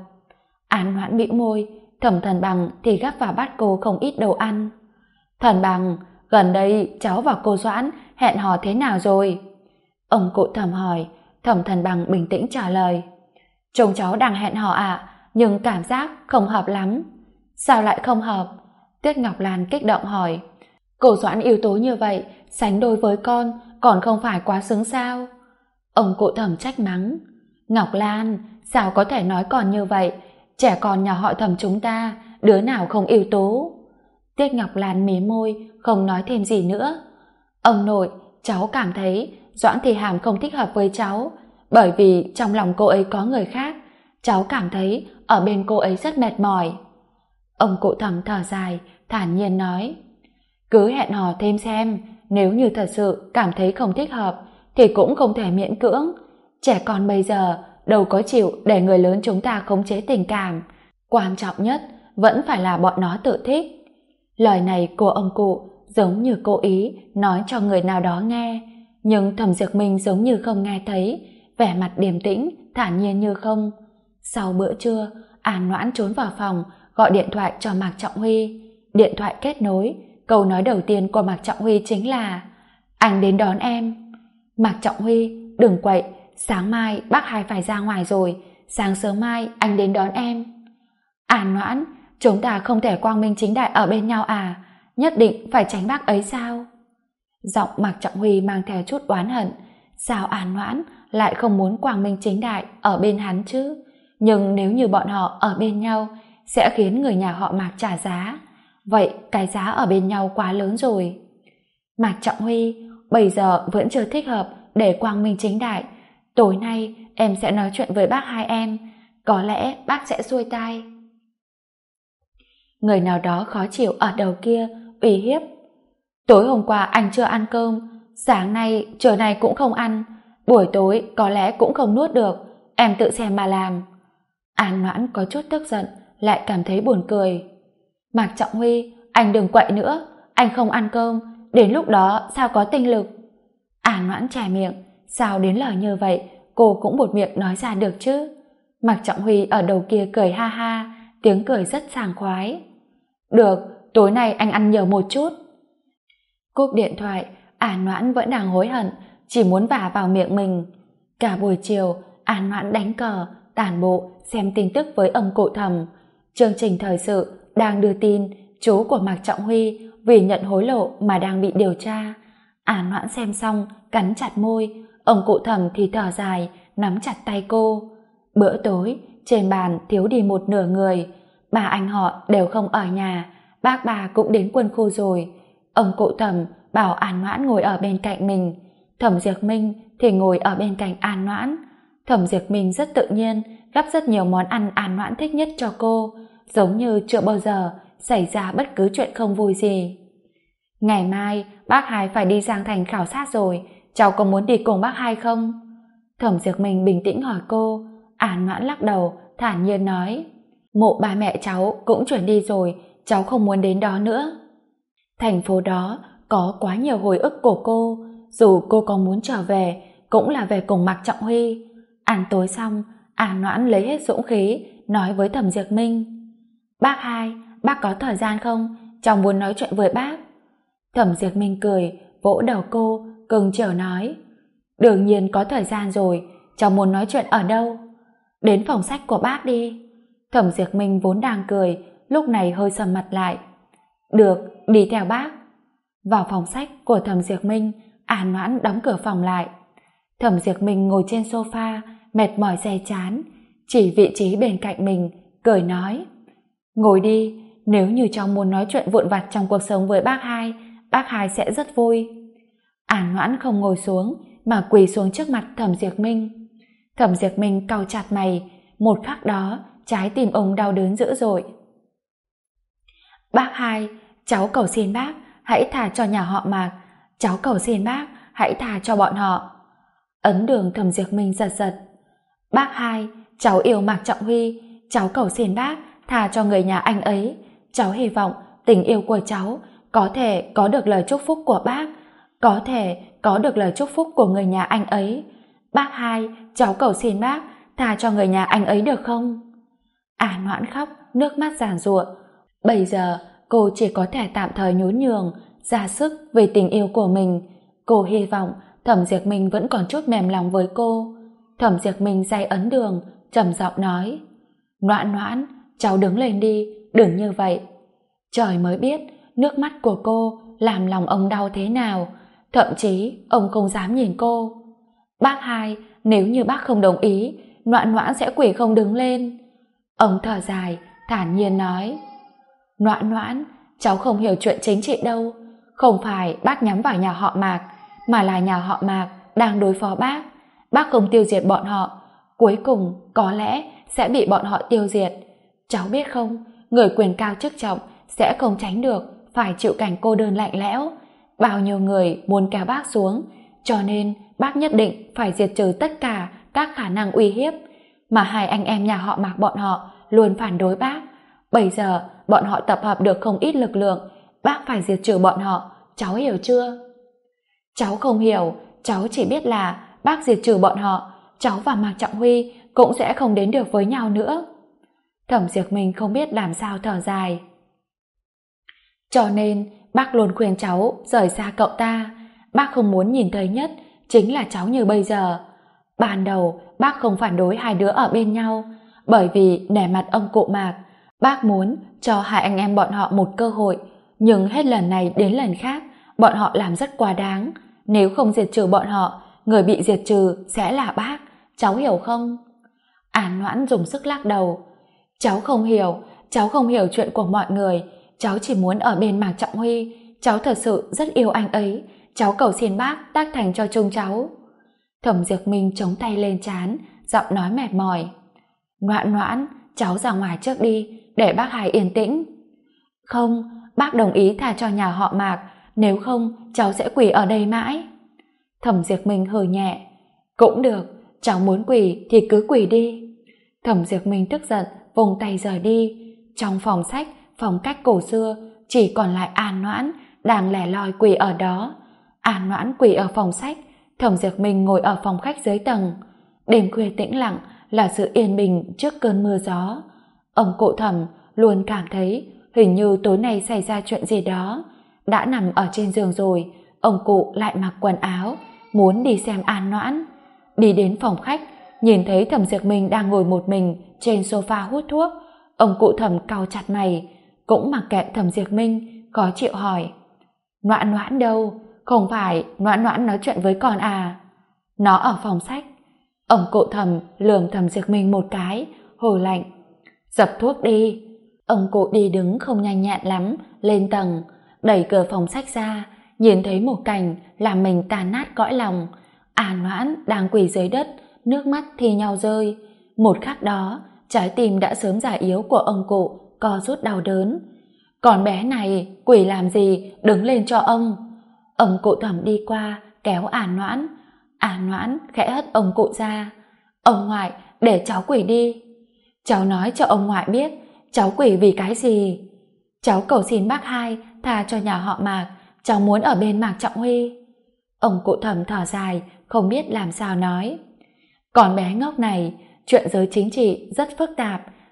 An Noãn bĩu môi, Thẩm Thần Bằng thì gắp vào bát cô không ít đồ ăn. Thần Bằng, gần đây cháu và cô Doãn hẹn hò thế nào rồi? Ông cụ Thẩm hỏi. Thẩm Thần Bằng bình tĩnh trả lời. Chồng cháu đang hẹn hò ạ, nhưng cảm giác không hợp lắm. Sao lại không hợp? Tiết Ngọc Lan kích động hỏi. Cô Doãn yếu tố như vậy, sánh đôi với con, còn không phải quá xứng sao? Ông cụ Thẩm trách mắng. Ngọc Lan, sao có thể nói còn như vậy? Trẻ con nhà họ Thẩm chúng ta, đứa nào không yếu tố? Tiết Ngọc Lan mí môi, không nói thêm gì nữa. Ông nội, cháu cảm thấy Doãn Thị Hàm không thích hợp với cháu, bởi vì trong lòng cô ấy có người khác. Cháu cảm thấy ở bên cô ấy rất mệt mỏi. Ông cụ Thẩm thở dài, thản nhiên nói. Cứ hẹn hò thêm xem, nếu như thật sự cảm thấy không thích hợp, thì cũng không thể miễn cưỡng. Trẻ con bây giờ đâu có chịu để người lớn chúng ta khống chế tình cảm. Quan trọng nhất vẫn phải là bọn nó tự thích. Lời này của ông cụ giống như cố ý nói cho người nào đó nghe, nhưng Thẩm Diệp Minh giống như không nghe thấy, vẻ mặt điềm tĩnh, thản nhiên như không. Sau bữa trưa, An Noãn trốn vào phòng, gọi điện thoại cho Mạc Trọng Huy. Điện thoại kết nối, câu nói đầu tiên của Mạc Trọng Huy chính là anh đến đón em. Mạc Trọng Huy, đừng quậy, sáng mai bác hai phải ra ngoài rồi, sáng sớm mai anh đến đón em. An Noãn, chúng ta không thể quang minh chính đại ở bên nhau à? Nhất định phải tránh bác ấy sao? Giọng Mạc Trọng Huy mang theo chút oán hận. Sao An Noãn lại không muốn quang minh chính đại ở bên hắn chứ? Nhưng nếu như bọn họ ở bên nhau, sẽ khiến người nhà họ Mạc trả giá. Vậy cái giá ở bên nhau quá lớn rồi. Mạc Trọng Huy, bây giờ vẫn chưa thích hợp để quang minh chính đại. Tối nay em sẽ nói chuyện với bác hai em, có lẽ bác sẽ xuôi tai. Người nào đó khó chịu ở đầu kia uy hiếp. Tối hôm qua anh chưa ăn cơm, sáng nay trưa nay cũng không ăn, buổi tối có lẽ cũng không nuốt được, em tự xem mà làm. An Noãn có chút tức giận, lại cảm thấy buồn cười. Mạc Trọng Huy, anh đừng quậy nữa, anh không ăn cơm, đến lúc đó sao có tinh lực? An Noãn chảy miệng, sao đến lời như vậy cô cũng buột miệng nói ra được chứ? Mạc Trọng Huy ở đầu kia cười ha ha, tiếng cười rất sảng khoái. Được, tối nay anh ăn nhiều một chút. Cúp điện thoại, An Noãn vẫn đang hối hận, chỉ muốn vả vào miệng mình. Cả buổi chiều, An Noãn đánh cờ, tản bộ, xem tin tức với ông cụ Thẩm. Chương trình thời sự đang đưa tin chú của Mạc Trọng Huy vì nhận hối lộ mà đang bị điều tra. An Noãn xem xong, cắn chặt môi, ông cụ Thẩm thì thở dài, nắm chặt tay cô. Bữa tối, trên bàn thiếu đi một nửa người. Ba anh họ đều không ở nhà, bác bà cũng đến quân khu rồi. Ông cụ Thẩm bảo An Noãn ngồi ở bên cạnh mình, Thẩm Diệp Minh thì ngồi ở bên cạnh An Noãn. Thẩm Diệp Minh rất tự nhiên gắp rất nhiều món ăn An Noãn thích nhất cho cô, giống như chưa bao giờ xảy ra bất cứ chuyện không vui gì. Ngày mai bác hai phải đi Giang Thành khảo sát rồi, cháu có muốn đi cùng bác hai không? Thẩm Diệp Minh bình tĩnh hỏi cô. An Noãn lắc đầu, thản nhiên nói, mộ ba mẹ cháu cũng chuyển đi rồi, cháu không muốn đến đó nữa. Thành phố đó có quá nhiều hồi ức của cô, dù cô có muốn trở về cũng là về cùng Mạc Trọng Huy. Ăn tối xong, An Noãn lấy hết dũng khí nói với Thẩm Diệp Minh. Bác hai, bác có thời gian không? Cháu muốn nói chuyện với bác. Thẩm Diệp Minh cười, vỗ đầu cô, cưng chiều nói. Đương nhiên có thời gian rồi, cháu muốn nói chuyện ở đâu? Đến phòng sách của bác đi. Thẩm Diệp Minh vốn đang cười, lúc này hơi sầm mặt lại. Được, đi theo bác. Vào phòng sách của Thẩm Diệp Minh, An Noãn đóng cửa phòng lại. Thẩm Diệp Minh ngồi trên sofa, mệt mỏi dè chán, chỉ vị trí bên cạnh mình, cười nói. Ngồi đi, nếu như cháu muốn nói chuyện vụn vặt trong cuộc sống với bác hai sẽ rất vui. An Noãn không ngồi xuống, mà quỳ xuống trước mặt Thẩm Diệp Minh. Thẩm Diệp Minh cau chặt mày, một khắc đó, trái tim ông đau đớn dữ dội. Bác hai, cháu cầu xin bác, hãy tha cho nhà họ Mạc. Cháu cầu xin bác, hãy tha cho bọn họ. Ấn đường Thẩm Diệp Minh giật giật. Bác hai, cháu yêu Mạc Trọng Huy, cháu cầu xin bác tha cho người nhà anh ấy. Cháu hy vọng tình yêu của cháu có thể có được lời chúc phúc của bác, có thể có được lời chúc phúc của người nhà anh ấy. Bác hai, cháu cầu xin bác tha cho người nhà anh ấy được không? An Noãn khóc, nước mắt giàn giụa. Bây giờ cô chỉ có thể tạm thời nhún nhường, ra sức vì tình yêu của mình. Cô hy vọng Thẩm Diệp Minh vẫn còn chút mềm lòng với cô. Thẩm Diệp Minh day ấn đường, trầm giọng nói. Noãn Noãn, cháu đứng lên đi, đừng như vậy. Trời mới biết nước mắt của cô làm lòng ông đau thế nào, thậm chí ông không dám nhìn cô. Bác hai, nếu như bác không đồng ý, Noãn Noãn sẽ quỳ không đứng lên. Ông thở dài, thản nhiên nói. Noãn Noãn, cháu không hiểu chuyện chính trị đâu. Không phải bác nhắm vào nhà họ Mạc, mà là nhà họ Mạc đang đối phó bác. Bác không tiêu diệt bọn họ, cuối cùng có lẽ sẽ bị bọn họ tiêu diệt. Cháu biết không, người quyền cao chức trọng sẽ không tránh được phải chịu cảnh cô đơn lạnh lẽo. Bao nhiêu người muốn kéo bác xuống, cho nên bác nhất định phải diệt trừ tất cả các khả năng uy hiếp. Mà hai anh em nhà họ Mạc bọn họ luôn phản đối bác. Bây giờ bọn họ tập hợp được không ít lực lượng, bác phải diệt trừ bọn họ, cháu hiểu chưa? Cháu không hiểu, cháu chỉ biết là bác diệt trừ bọn họ, cháu và Mạc Trọng Huy cũng sẽ không đến được với nhau nữa. Thẩm Diệp Minh không biết làm sao thở dài. Cho nên bác luôn khuyên cháu rời xa cậu ta. Bác không muốn nhìn thấy nhất chính là cháu như bây giờ. Ban đầu bác không phản đối hai đứa ở bên nhau, bởi vì nể mặt ông cụ Mạc, bác muốn cho hai anh em bọn họ một cơ hội. Nhưng hết lần này đến lần khác, bọn họ làm rất quá đáng. Nếu không diệt trừ bọn họ, người bị diệt trừ sẽ là bác. Cháu hiểu không? An Noãn dùng sức lắc đầu. Cháu không hiểu chuyện của mọi người. Cháu chỉ muốn ở bên Mạc Trọng Huy. Cháu thật sự rất yêu anh ấy. Cháu cầu xin bác tác thành cho chung cháu. Thẩm Diệp Minh chống tay lên trán, giọng nói mệt mỏi. Noãn Noãn, cháu ra ngoài trước đi, để bác hai yên tĩnh. Không, bác đồng ý tha cho nhà họ Mạc, nếu không cháu sẽ quỳ ở đây mãi. Thẩm Diệp Minh hừ nhẹ. Cũng được, cháu muốn quỳ thì cứ quỳ đi. Thẩm Diệp Minh tức giận, vùng tay rời đi. Trong phòng sách, phong cách cổ xưa, chỉ còn lại An Noãn đang lẻ loi quỳ ở đó. An Noãn quỳ ở phòng sách, Thẩm Diệp Minh ngồi ở phòng khách dưới tầng. Đêm khuya tĩnh lặng là sự yên bình trước cơn mưa gió. Ông cụ Thẩm luôn cảm thấy hình như tối nay xảy ra chuyện gì đó. Đã nằm ở trên giường rồi, ông cụ lại mặc quần áo, muốn đi xem An Noãn. Đi đến phòng khách, nhìn thấy Thẩm Diệp Minh đang ngồi một mình trên sofa hút thuốc. Ông cụ Thẩm cau chặt mày, cũng mặc kệ Thẩm Diệp Minh, khó chịu hỏi. Noãn Noãn đâu? Không phải Noãn Noãn nói chuyện với con à? Nó ở phòng sách. Ông cụ Thẩm lườm Thẩm Diệp Minh một cái, hừ lạnh. Dập thuốc đi. Ông cụ đi đứng không nhanh nhẹn lắm, lên tầng, đẩy cửa phòng sách ra, nhìn thấy một cảnh làm mình tan nát cõi lòng. An Noãn đang quỳ dưới đất, nước mắt thi nhau rơi. Một khắc đó, trái tim đã sớm già yếu của ông cụ co rút đau đớn. Con bé này quỳ làm gì, đứng lên cho ông. Ông cụ Thẩm đi qua kéo An Noãn. An Noãn khẽ hất ông cụ ra. Ông ngoại, để cháu quỳ đi. Cháu nói cho ông ngoại biết cháu quỳ vì cái gì. Cháu cầu xin bác hai tha cho nhà họ Mạc, cháu muốn ở bên Mạc Trọng Huy. Ông cụ Thẩm thở dài, không biết làm sao nói. Con bé ngốc này, chuyện giới chính trị rất phức tạp,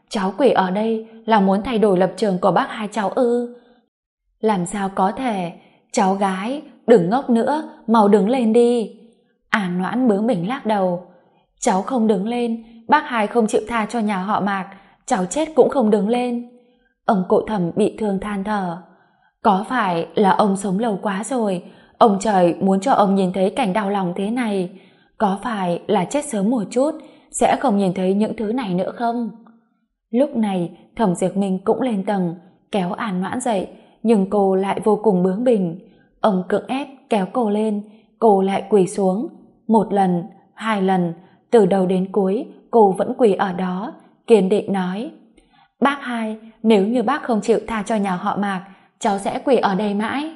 Cháu quỷ ở đây là muốn thay đổi lập trường của bác hai cháu ư? Làm sao có thể? Cháu gái, đừng ngốc nữa, mau đứng lên đi. An Noãn bướng bỉnh lắc đầu. Cháu không đứng lên, bác hai không chịu tha cho nhà họ Mạc, cháu chết cũng không đứng lên. Ông cụ Thẩm bị thương than thở. Có phải là ông sống lâu quá rồi, ông trời muốn cho ông nhìn thấy cảnh đau lòng thế này? Có phải là chết sớm một chút sẽ không nhìn thấy những thứ này nữa không? Lúc này Thẩm Diệp Minh cũng lên tầng kéo An Noãn dậy, nhưng cô lại vô cùng bướng bỉnh. Ông cưỡng ép kéo cô lên, cô lại quỳ xuống. Một lần, hai lần, từ đầu đến cuối cô vẫn quỳ ở đó, kiên định nói: bác hai, nếu như bác không chịu tha cho nhà họ Mạc, cháu sẽ quỳ ở đây mãi.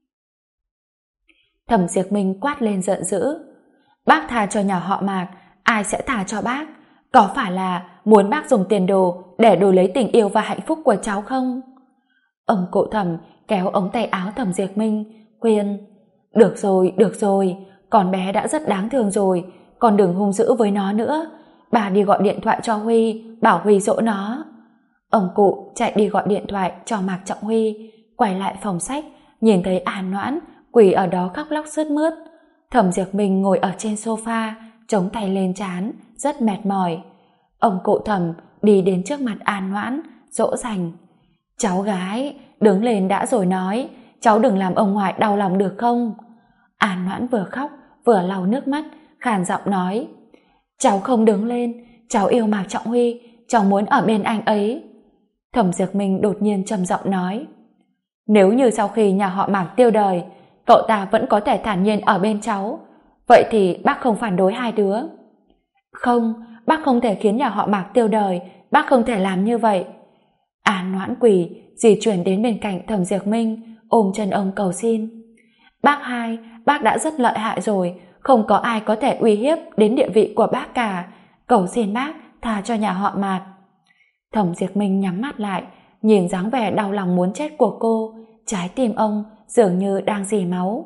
Thẩm Diệp Minh quát lên giận dữ. Bác tha cho nhà họ Mạc, ai sẽ tha cho bác? Có phải là muốn bác dùng tiền đồ để đổi lấy tình yêu và hạnh phúc của cháu không? Ông cụ Thẩm kéo ống tay áo Thẩm Diệp Minh, khuyên: được rồi, con bé đã rất đáng thương rồi, con đừng hung dữ với nó nữa. Bà đi gọi điện thoại cho Huy, bảo Huy dỗ nó. Ông cụ chạy đi gọi điện thoại cho Mạc Trọng Huy, quay lại phòng sách, nhìn thấy An Noãn quỳ ở đó khóc lóc sướt mướt. Thẩm Diệp Minh ngồi ở trên sofa, chống tay lên trán, rất mệt mỏi. Ông cụ Thẩm đi đến trước mặt An Noãn, dỗ dành: cháu gái, đứng lên đã rồi nói, cháu đừng làm ông ngoại đau lòng được không? An Noãn vừa khóc vừa lau nước mắt, khàn giọng nói: cháu không đứng lên, cháu yêu Mạc Trọng Huy, cháu muốn ở bên anh ấy. Thẩm Diệp Minh đột nhiên trầm giọng nói: nếu như sau khi nhà họ Mạc tiêu đời, cậu ta vẫn có thể thản nhiên ở bên cháu, vậy thì bác không phản đối hai đứa. Không, bác không thể khiến nhà họ Mạc tiêu đời, bác không thể làm như vậy. An Noãn quỳ di chuyển đến bên cạnh Thẩm Diệp Minh, ôm chân ông cầu xin: bác hai, bác đã rất lợi hại rồi, không có ai có thể uy hiếp đến địa vị của bác cả, cầu xin bác tha cho nhà họ Mạc. Thẩm Diệp Minh nhắm mắt lại, nhìn dáng vẻ đau lòng muốn chết của cô, trái tim ông dường như đang rỉ máu.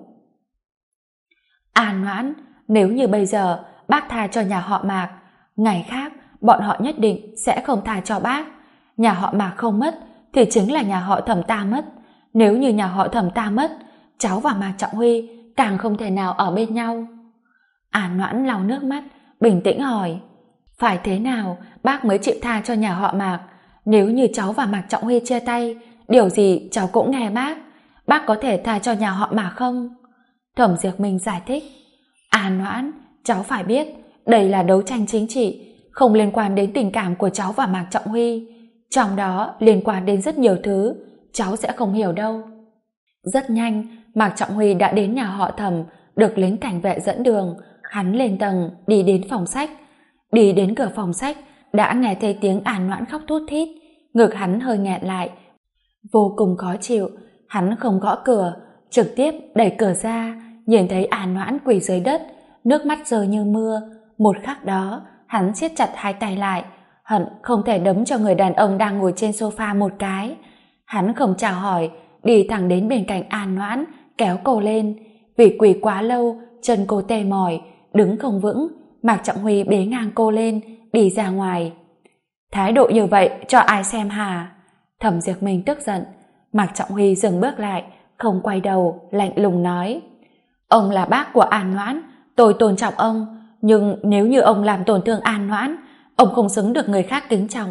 An Noãn, nếu như bây giờ bác tha cho nhà họ Mạc, ngày khác bọn họ nhất định sẽ không tha cho bác. Nhà họ Mạc không mất thì chính là nhà họ Thẩm ta mất. Nếu như nhà họ Thẩm ta mất, cháu và Mạc Trọng Huy càng không thể nào ở bên nhau. An Noãn lau nước mắt, bình tĩnh hỏi: phải thế nào bác mới chịu tha cho nhà họ Mạc? Nếu như cháu và Mạc Trọng Huy chia tay, điều gì cháu cũng nghe bác. Bác có thể tha cho nhà họ Mạc không? Thẩm Diệp Minh giải thích: An Noãn, cháu phải biết đây là đấu tranh chính trị, không liên quan đến tình cảm của cháu và Mạc Trọng Huy. Trong đó liên quan đến rất nhiều thứ, cháu sẽ không hiểu đâu. Rất nhanh, Mạc Trọng Huy đã đến nhà họ Thẩm, được lính cảnh vệ dẫn đường. Hắn lên tầng, đi đến phòng sách. Đi đến cửa phòng sách, đã nghe thấy tiếng An Noãn khóc thút thít. Ngực hắn hơi nghẹn lại, vô cùng khó chịu. Hắn không gõ cửa, trực tiếp đẩy cửa ra, nhìn thấy An Noãn quỳ dưới đất, nước mắt rơi như mưa. Một khắc đó, hắn siết chặt hai tay lại, hận không thể đấm cho người đàn ông đang ngồi trên sofa một cái. Hắn không chào hỏi, đi thẳng đến bên cạnh An Noãn, kéo cô lên. Vì quỳ quá lâu, chân cô tê mỏi, đứng không vững. Mạc Trọng Huy bế ngang cô lên, đi ra ngoài. Thái độ như vậy cho ai xem hả? Thẩm Diệp Minh tức giận. Mạc Trọng Huy dừng bước lại, không quay đầu, lạnh lùng nói: ông là bác của An Noãn, tôi tôn trọng ông, nhưng nếu như ông làm tổn thương An Noãn, ông không xứng được người khác kính trọng.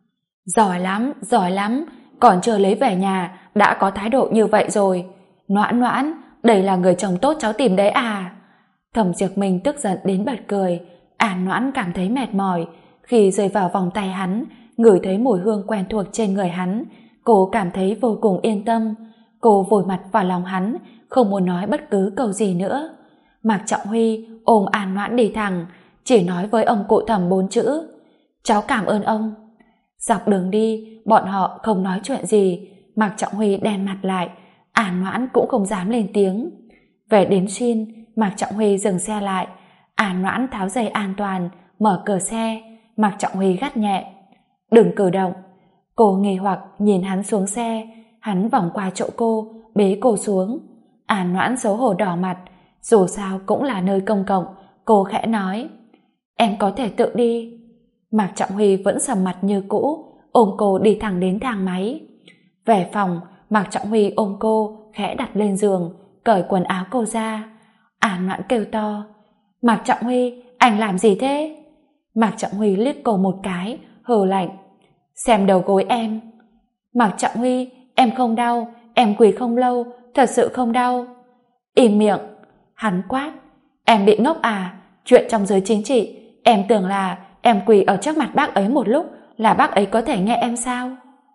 Giỏi lắm, còn chưa lấy về nhà đã có thái độ như vậy rồi. Noãn, đây là người chồng tốt cháu tìm đấy à? Thẩm Diệp Minh tức giận đến bật cười. An Noãn cảm thấy mệt mỏi. Khi rơi vào vòng tay hắn, ngửi thấy mùi hương quen thuộc trên người hắn, cô cảm thấy vô cùng yên tâm. Cô vùi mặt vào lòng hắn, không muốn nói bất cứ câu gì nữa. Mạc Trọng Huy ôm An Noãn đi thẳng, chỉ nói với ông cụ Thẩm 4 chữ: cháu cảm ơn ông. Dọc đường đi, bọn họ không nói chuyện gì. Mạc Trọng Huy đen mặt lại, An Noãn cũng không dám lên tiếng. Về đến Shin, Mạc Trọng Huy dừng xe lại. An Noãn tháo dây an toàn, mở cửa xe. Mạc Trọng Huy gắt nhẹ: đừng cử động. Cô nghi hoặc nhìn hắn xuống xe. Hắn vòng qua chỗ cô, bế cô xuống. An Noãn xấu hổ đỏ mặt, dù sao cũng là nơi công cộng. Cô khẽ nói: em có thể tự đi. Mạc Trọng Huy vẫn sầm mặt như cũ, ôm cô đi thẳng đến thang máy. Về phòng, Mạc Trọng Huy ôm cô, khẽ đặt lên giường, cởi quần áo cô ra. An Noãn kêu to, Mạc Trọng Huy, anh làm gì thế? Mạc Trọng Huy liếc cô một cái, hừ lạnh, xem đầu gối em. Mạc Trọng Huy, em không đau, em quỳ không lâu, thật sự không đau. Im miệng, hắn quát, em bị ngốc à? Chuyện trong giới chính trị, em tưởng là em quỳ ở trước mặt bác ấy một lúc là bác ấy có thể nghe em sao?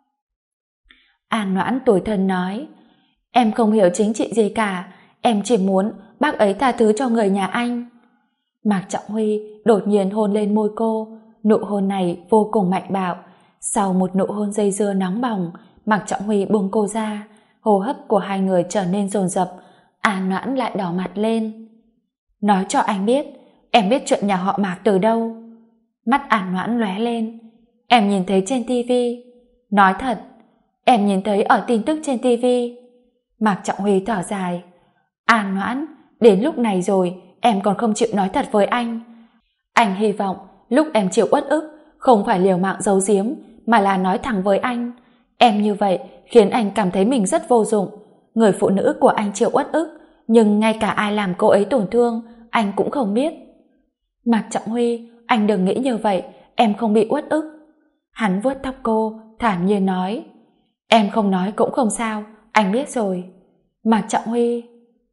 An Noãn tủi thân nói, em không hiểu chính trị gì cả, em chỉ muốn bác ấy tha thứ cho người nhà anh. Mạc Trọng Huy đột nhiên hôn lên môi cô, nụ hôn này vô cùng mạnh bạo. Sau một nụ hôn dây dưa nóng bỏng, Mạc Trọng Huy buông cô ra, hô hấp của hai người trở nên dồn dập. An Noãn lại đỏ mặt lên. Nói cho anh biết, em biết chuyện nhà họ Mạc từ đâu? Mắt An Noãn lóe lên. Em nhìn thấy trên tivi. Nói thật, em nhìn thấy ở tin tức trên tivi. Mạc Trọng Huy thở dài. An Noãn, đến lúc này rồi em còn không chịu nói thật với anh. Anh hy vọng lúc em chịu uất ức không phải liều mạng giấu giếm mà là nói thẳng với anh. Em như vậy khiến anh cảm thấy mình rất vô dụng. Người phụ nữ của anh chịu uất ức, nhưng ngay cả ai làm cô ấy tổn thương anh cũng không biết. Mạc Trọng Huy, anh đừng nghĩ như vậy, em không bị uất ức. Hắn vuốt tóc cô, thản nhiên nói, em không nói cũng không sao, anh biết rồi. Mạc Trọng Huy,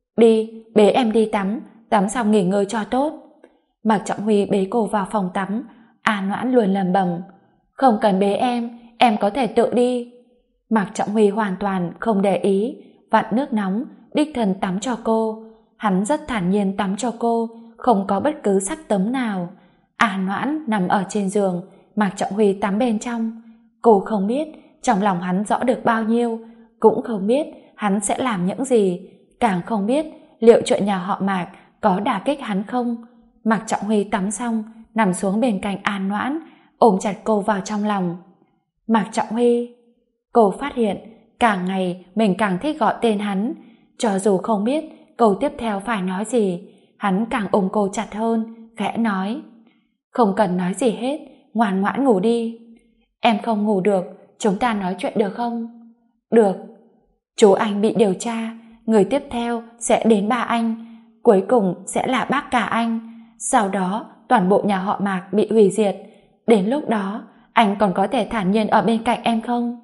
đi, bế em đi tắm, tắm xong nghỉ ngơi cho tốt. Mạc Trọng Huy bế cô vào phòng tắm. An Noãn luôn lẩm bẩm, không cần bế em có thể tự đi. Mạc Trọng Huy hoàn toàn không để ý, vặn nước nóng, đích thân tắm cho cô. Hắn rất thản nhiên tắm cho cô, không có bất cứ sắc tấm nào. An Noãn nằm ở trên giường, Mạc Trọng Huy tắm bên trong. Cô không biết trong lòng hắn rõ được bao nhiêu, cũng không biết hắn sẽ làm những gì, càng không biết liệu chuyện nhà họ Mạc có đả kích hắn không. Mạc Trọng Huy tắm xong, nằm xuống bên cạnh An Noãn, ôm chặt cô vào trong lòng. Mạc Trọng Huy. Cô phát hiện càng ngày mình càng thích gọi tên hắn, cho dù không biết câu tiếp theo phải nói gì. Hắn càng ôm cô chặt hơn, khẽ nói, không cần nói gì hết, ngoan ngoãn ngủ đi. Em không ngủ được, chúng ta nói chuyện được không? Được. Chú anh bị điều tra, người tiếp theo sẽ đến ba anh, cuối cùng sẽ là bác cả anh, sau đó toàn bộ nhà họ Mạc bị hủy diệt. Đến lúc đó anh còn có thể thản nhiên ở bên cạnh em không?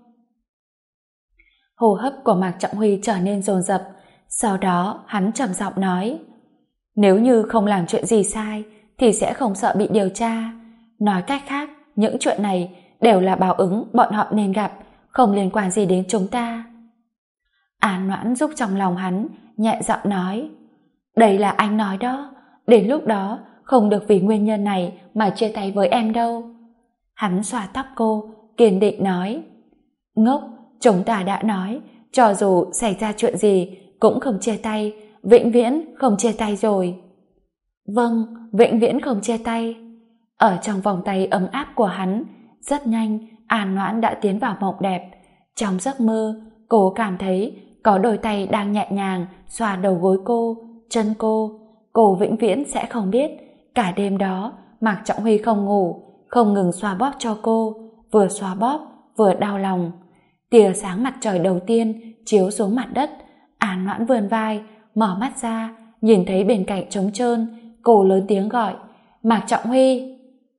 Hô hấp của Mạc Trọng Huy trở nên dồn dập, sau đó hắn trầm giọng nói, nếu như không làm chuyện gì sai thì sẽ không sợ bị điều tra. Nói cách khác, những chuyện này đều là báo ứng bọn họ nên gặp, không liên quan gì đến chúng ta. An Noãn rúc trong lòng hắn, nhẹ giọng nói, đây là anh nói đó, đến lúc đó không được vì nguyên nhân này mà chia tay với em đâu. Hắn xoa tóc cô, kiên định nói, ngốc, chúng ta đã nói, cho dù xảy ra chuyện gì cũng không chia tay, vĩnh viễn không chia tay rồi. Vâng, vĩnh viễn không chia tay. Ở trong vòng tay ấm áp của hắn, rất nhanh An Noãn đã tiến vào mộng đẹp. Trong giấc mơ, cô cảm thấy có đôi tay đang nhẹ nhàng xoa đầu gối cô, chân cô. Cô vĩnh viễn sẽ không biết cả đêm đó Mạc Trọng Huy không ngủ, không ngừng xoa bóp cho cô, vừa xoa bóp vừa đau lòng. Tia sáng mặt trời đầu tiên chiếu xuống mặt đất. An Noãn vươn vai, mở mắt ra, nhìn thấy bên cạnh trống trơn. Cô lớn tiếng gọi, Mạc Trọng Huy.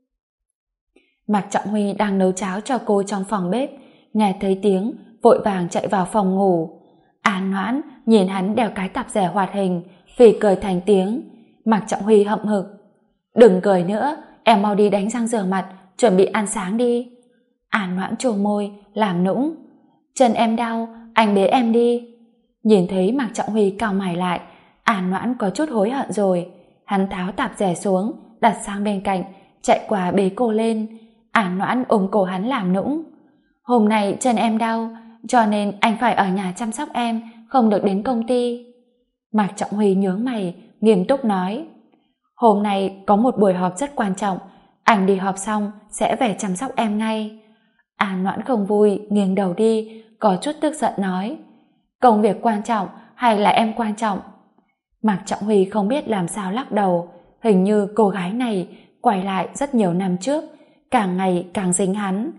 Mạc Trọng Huy đang nấu cháo cho cô trong phòng bếp, nghe thấy tiếng vội vàng chạy vào phòng ngủ. An Noãn nhìn hắn đeo cái tạp dề hoạt hình, phì cười thành tiếng. Mạc Trọng Huy hậm hực, đừng cười nữa, em mau đi đánh răng rửa mặt, chuẩn bị ăn sáng đi. An Noãn trồ môi làm nũng, chân em đau, anh bế em đi. Nhìn thấy Mạc Trọng Huy cau mày lại, An Noãn có chút hối hận rồi. Hắn tháo tạp dề xuống, đặt sang bên cạnh, chạy qua bế cô lên. An Noãn ôm cổ hắn làm nũng, hôm nay chân em đau, cho nên anh phải ở nhà chăm sóc em, không được đến công ty. Mạc Trọng Huy nhướng mày, nghiêm túc nói, hôm nay có một buổi họp rất quan trọng, anh đi họp xong sẽ về chăm sóc em ngay. An Noãn không vui, nghiêng đầu đi, có chút tức giận nói, công việc quan trọng hay là em quan trọng? Mạc Trọng Huy không biết làm sao lắc đầu, hình như cô gái này quay lại rất nhiều năm trước, càng ngày càng dính hắn.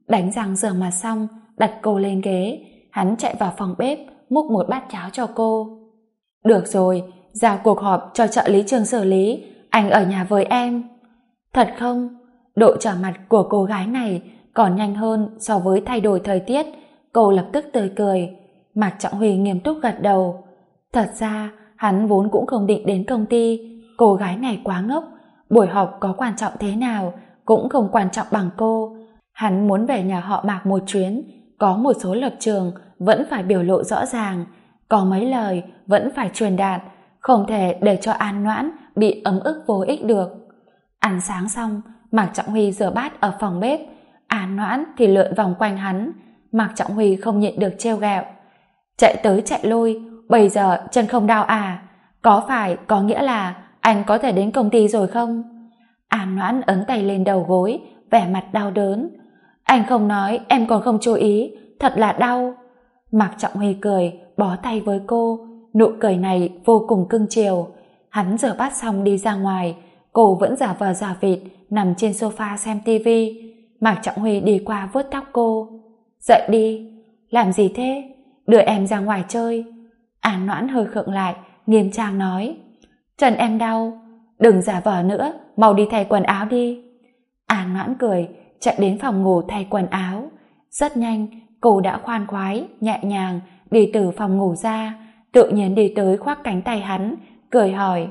Đánh răng rửa mặt xong, đặt cô lên ghế, hắn chạy vào phòng bếp, múc một bát cháo cho cô. Được rồi, giao cuộc họp cho trợ lý Trường xử lý, anh ở nhà với em. Thật không? Độ trở mặt của cô gái này còn nhanh hơn so với thay đổi thời tiết. Cô lập tức tươi cười. Mạc Trọng Huy nghiêm túc gật đầu. Thật ra hắn vốn cũng không định đến công ty. Cô gái này quá ngốc, buổi họp có quan trọng thế nào cũng không quan trọng bằng cô. Hắn muốn về nhà họ Mạc một chuyến, có một số lập trường vẫn phải biểu lộ rõ ràng, có mấy lời vẫn phải truyền đạt, không thể để cho An Noãn bị ấm ức vô ích được. Ăn sáng xong, Mạc Trọng Huy rửa bát ở phòng bếp, An Noãn thì lượn vòng quanh hắn. Mạc Trọng Huy không nhịn được trêu ghẹo. Chạy tới chạy lui, bây giờ chân không đau à? Có phải có nghĩa là anh có thể đến công ty rồi không? An Noãn ấn tay lên đầu gối, vẻ mặt đau đớn. Anh không nói, em còn không chú ý, thật là đau. Mạc Trọng Huy cười, bó tay với cô, nụ cười này vô cùng cưng chiều. Hắn rửa bát xong đi ra ngoài, cô vẫn giả vờ giả vịt nằm trên sofa xem tivi. Mạc Trọng Huy đi qua vuốt tóc cô. Dậy đi. Làm gì thế? Đưa em ra ngoài chơi. An Noãn hơi khựng lại, nghiêm trang nói. Chân em đau. Đừng giả vờ nữa, mau đi thay quần áo đi. An Noãn cười, chạy đến phòng ngủ thay quần áo. Rất nhanh, cô đã khoan khoái, nhẹ nhàng đi từ phòng ngủ ra, tự nhiên đi tới khoác cánh tay hắn, cười hỏi.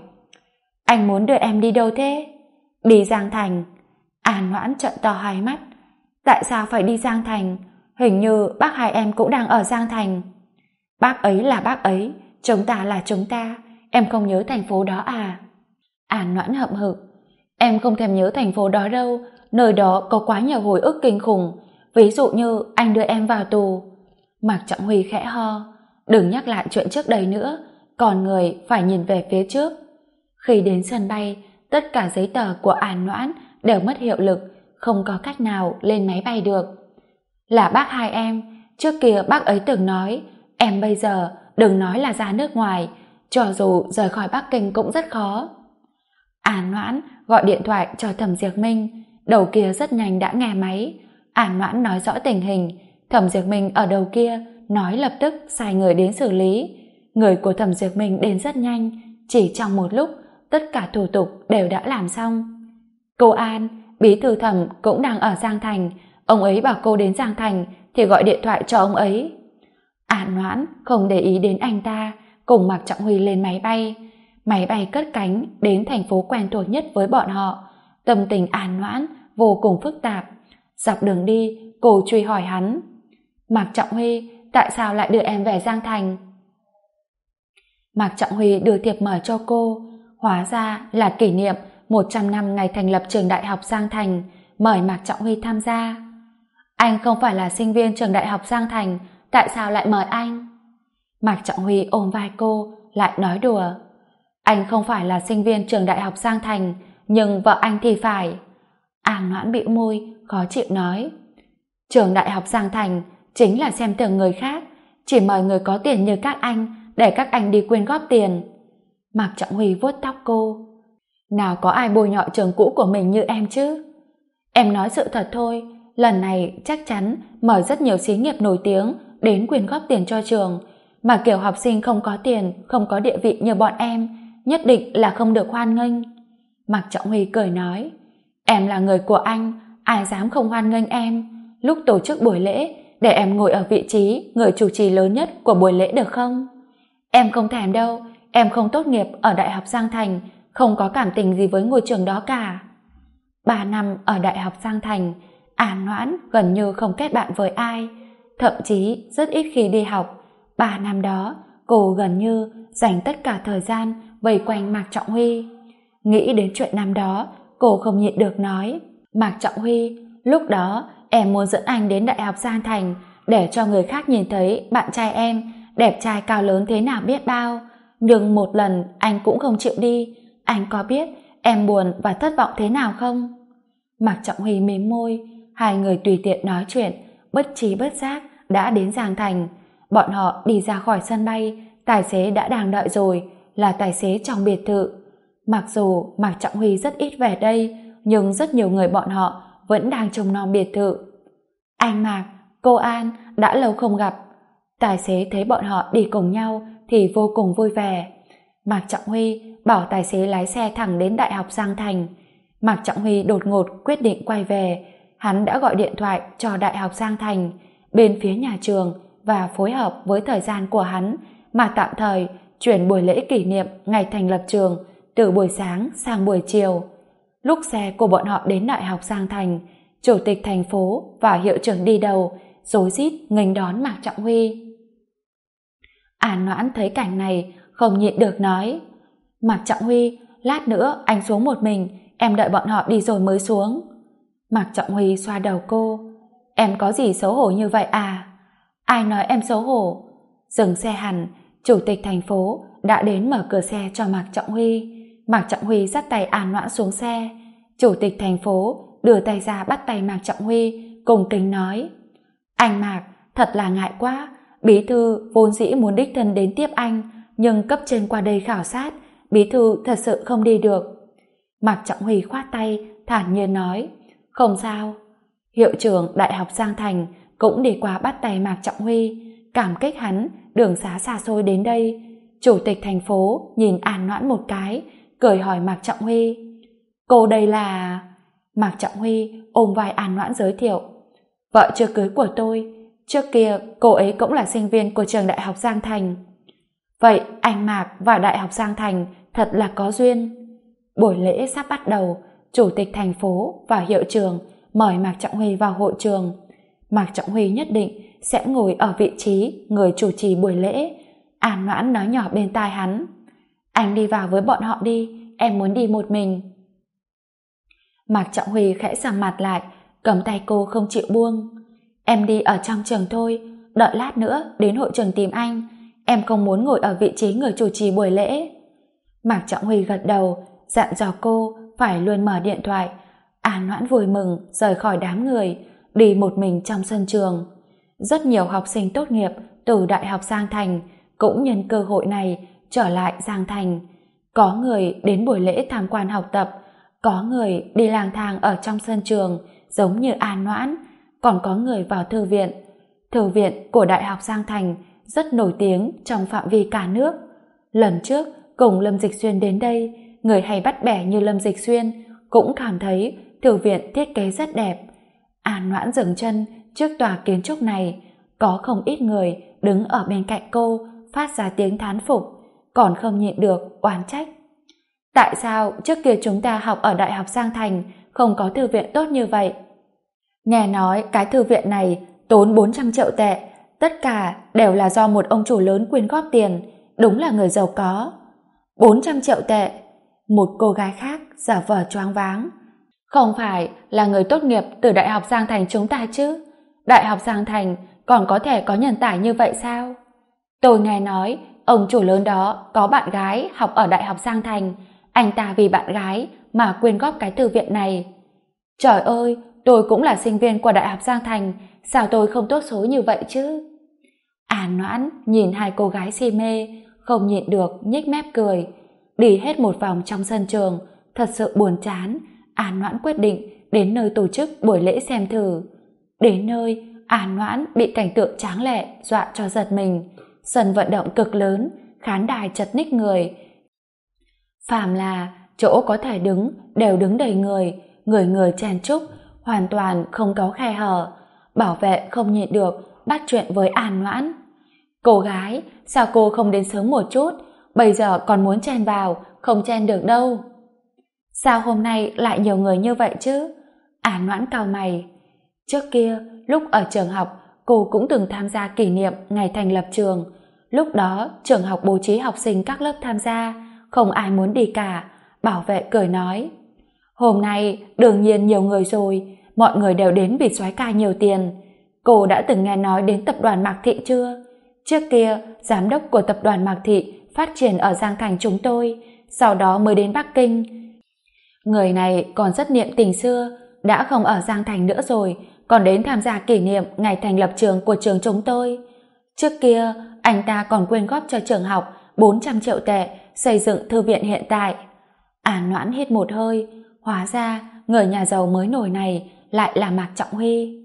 Anh muốn đưa em đi đâu thế? Đi Giang Thành. An Noãn trợn to hai mắt. Tại sao phải đi Giang Thành? Hình như bác hai em cũng đang ở Giang Thành. Bác ấy là bác ấy, chúng ta là chúng ta, em không nhớ thành phố đó à? An Noãn hậm hực. Em không thèm nhớ thành phố đó đâu, nơi đó có quá nhiều hồi ức kinh khủng, ví dụ như anh đưa em vào tù. Mạc Trọng Huy khẽ ho. Đừng nhắc lại chuyện trước đây nữa, còn người phải nhìn về phía trước. Khi đến sân bay, tất cả giấy tờ của An Noãn đều mất hiệu lực, không có cách nào lên máy bay được. Là bác hai em, trước kia bác ấy từng nói, em bây giờ đừng nói là ra nước ngoài, cho dù rời khỏi Bắc Kinh cũng rất khó. An Noãn gọi điện thoại cho Thẩm Diệp Minh, đầu kia rất nhanh đã nghe máy. An Noãn nói rõ tình hình, Thẩm Diệp Minh ở đầu kia nói lập tức sai người đến xử lý. Người của Thẩm Diệp Minh đến rất nhanh, chỉ trong một lúc tất cả thủ tục đều đã làm xong. Cô An, bí thư Thẩm cũng đang ở Giang Thành, ông ấy bảo cô đến Giang Thành thì gọi điện thoại cho ông ấy. An Noãn không để ý đến anh ta, cùng Mạc Trọng Huy lên máy bay. Máy bay cất cánh đến thành phố quen thuộc nhất với bọn họ. Tâm tình An Noãn vô cùng phức tạp. Dọc đường đi, cô truy hỏi hắn. Mạc Trọng Huy, tại sao lại đưa em về Giang Thành? Mạc Trọng Huy đưa thiệp mời cho cô. Hóa ra là kỷ niệm 100 năm ngày thành lập trường đại học Giang Thành, mời Mạc Trọng Huy tham gia. Anh không phải là sinh viên trường đại học Giang Thành, tại sao lại mời anh? Mạc Trọng Huy ôm vai cô, lại nói đùa. Anh không phải là sinh viên trường đại học Giang Thành, nhưng vợ anh thì phải. An Noãn bĩu môi, khó chịu nói. Trường đại học Giang Thành chính là xem thường người khác, chỉ mời người có tiền như các anh để các anh đi quyên góp tiền. Mạc Trọng Huy vuốt tóc cô. Nào có ai bôi nhọ trường cũ của mình như em chứ? Em nói sự thật thôi, lần này chắc chắn mời rất nhiều xí nghiệp nổi tiếng đến quyên góp tiền cho trường, mà kiểu học sinh không có tiền, không có địa vị như bọn em, nhất định là không được hoan nghênh. Mạc Trọng Huy cười nói, em là người của anh, ai dám không hoan nghênh em. Lúc tổ chức buổi lễ, để em ngồi ở vị trí người chủ trì lớn nhất của buổi lễ được không? Em không thèm đâu, em không tốt nghiệp ở Đại học Giang Thành, không có cảm tình gì với ngôi trường đó cả. 3 năm ở Đại học Giang Thành, An Noãn gần như không kết bạn với ai, thậm chí rất ít khi đi học. 3 năm đó, cô gần như dành tất cả thời gian vây quanh Mạc Trọng Huy. Nghĩ đến chuyện năm đó, cô không nhịn được nói, Mạc Trọng Huy, lúc đó em muốn dẫn anh đến Đại học Giang Thành để cho người khác nhìn thấy bạn trai em đẹp trai cao lớn thế nào biết bao, nhưng một lần anh cũng không chịu đi. Anh có biết em buồn và thất vọng thế nào không? Mạc Trọng Huy mím môi, hai người tùy tiện nói chuyện, bất trí bất giác đã đến Giang Thành. Bọn họ đi ra khỏi sân bay, tài xế đã đang đợi rồi, là tài xế trong biệt thự. Mặc dù Mạc Trọng Huy rất ít về đây, nhưng rất nhiều người bọn họ vẫn đang trông nom biệt thự. Anh Mạc, cô An, đã lâu không gặp. Tài xế thấy bọn họ đi cùng nhau thì vô cùng vui vẻ. Mạc Trọng Huy bảo tài xế lái xe thẳng đến Đại học Giang Thành. Mạc Trọng Huy đột ngột quyết định quay về. Hắn đã gọi điện thoại cho Đại học Giang Thành, bên phía nhà trường, và phối hợp với thời gian của hắn mà tạm thời chuyển buổi lễ kỷ niệm ngày thành lập trường từ buổi sáng sang buổi chiều. Lúc xe của bọn họ đến Đại học Giang Thành, chủ tịch thành phố và hiệu trưởng đi đầu rối rít nghênh đón Mạc Trọng Huy. An Noãn thấy cảnh này không nhịn được nói: Mạc Trọng Huy, lát nữa anh xuống một mình, em đợi bọn họ đi rồi mới xuống. Mạc Trọng Huy xoa đầu cô: Em có gì xấu hổ như vậy à? Ai nói em xấu hổ? Dừng xe hẳn, chủ tịch thành phố đã đến mở cửa xe cho Mạc Trọng Huy. Mạc Trọng Huy dắt tay An Noãn xuống xe. Chủ tịch thành phố đưa tay ra bắt tay Mạc Trọng Huy, cùng kính nói: Anh Mạc, thật là ngại quá, bí thư vốn dĩ muốn đích thân đến tiếp anh, nhưng cấp trên qua đây khảo sát, bí thư thật sự không đi được. Mạc Trọng Huy khoát tay, thản nhiên nói: Không sao. Hiệu trưởng Đại học Giang Thành cũng đi qua bắt tay Mạc Trọng Huy, cảm kích hắn đường xá xa xôi đến đây. Chủ tịch thành phố nhìn An Noãn một cái, cười hỏi Mạc Trọng Huy: Cô đây là... Mạc Trọng Huy ôm vai An Noãn giới thiệu: Vợ chưa cưới của tôi, trước kia cô ấy cũng là sinh viên của trường Đại học Giang Thành. Vậy anh Mạc và Đại học Giang Thành thật là có duyên. Buổi lễ sắp bắt đầu, chủ tịch thành phố và hiệu trưởng mời Mạc Trọng Huy vào hội trường. Mạc Trọng Huy nhất định sẽ ngồi ở vị trí người chủ trì buổi lễ. An Noãn nói nhỏ bên tai hắn: Anh đi vào với bọn họ đi, em muốn đi một mình. Mạc Trọng Huy khẽ sầm mặt lại, cầm tay cô không chịu buông. Em đi ở trong trường thôi, đợi lát nữa đến hội trường tìm anh, em không muốn ngồi ở vị trí người chủ trì buổi lễ. Mạc Trọng Huy gật đầu, dặn dò cô phải luôn mở điện thoại. An Noãn vui mừng rời khỏi đám người, đi một mình trong sân trường. Rất nhiều học sinh tốt nghiệp từ Đại học Giang Thành cũng nhân cơ hội này trở lại Giang Thành. Có người đến buổi lễ tham quan học tập, có người đi lang thang ở trong sân trường giống như An Noãn, còn có người vào thư viện. Thư viện của Đại học Giang Thành rất nổi tiếng trong phạm vi cả nước. Lần trước cùng Lâm Dịch Xuyên đến đây, người hay bắt bẻ như Lâm Dịch Xuyên cũng cảm thấy thư viện thiết kế rất đẹp. An Noãn dừng chân trước tòa kiến trúc này, có không ít người đứng ở bên cạnh cô phát ra tiếng thán phục, còn không nhịn được oán trách: Tại sao trước kia chúng ta học ở Đại học Giang Thành không có thư viện tốt như vậy? Nghe nói cái thư viện này tốn 400 triệu tệ, tất cả đều là do một ông chủ lớn quyên góp tiền, đúng là người giàu có. 400 triệu tệ? Một cô gái khác giả vờ choáng váng: Không phải là người tốt nghiệp từ Đại học Giang Thành chúng ta chứ? Đại học Giang Thành còn có thể có nhân tài như vậy sao? Tôi nghe nói ông chủ lớn đó có bạn gái học ở Đại học Giang Thành, anh ta vì bạn gái mà quyên góp cái thư viện này. Trời ơi, tôi cũng là sinh viên của Đại học Giang Thành, sao tôi không tốt số như vậy chứ? An Noãn nhìn hai cô gái si mê, không nhịn được nhếch mép cười. Đi hết một vòng trong sân trường, thật sự buồn chán. An Noãn quyết định đến nơi tổ chức buổi lễ xem thử. Đến nơi, An Noãn bị cảnh tượng tráng lệ dọa cho giật mình. Sân vận động cực lớn, khán đài chật ních người. Phàm là chỗ có thể đứng đều đứng đầy người, người người chen chúc, hoàn toàn không có khe hở. Bảo vệ không nhịn được bắt chuyện với An Noãn: Cô gái, sao cô không đến sớm một chút? Bây giờ còn muốn chen vào, không chen được đâu. Sao hôm nay lại nhiều người như vậy chứ? An Noãn cau mày. Trước kia, lúc ở trường học, cô cũng từng tham gia kỷ niệm ngày thành lập trường. Lúc đó, trường học bố trí học sinh các lớp tham gia, không ai muốn đi cả. Bảo vệ cười nói: Hôm nay đương nhiên nhiều người rồi, mọi người đều đến vì soái ca nhiều tiền. Cô đã từng nghe nói đến tập đoàn Mạc Thị chưa? Trước kia, giám đốc của tập đoàn Mạc Thị phát triển ở Giang Thành chúng tôi, sau đó mới đến Bắc Kinh. Người này còn rất niệm tình xưa, đã không ở Giang Thành nữa rồi, còn đến tham gia kỷ niệm ngày thành lập trường của trường chúng tôi. Trước kia, anh ta còn quyên góp cho trường học 400 triệu tệ xây dựng thư viện hiện tại. An Noãn hít một hơi, hóa ra người nhà giàu mới nổi này lại là Mạc Trọng Huy.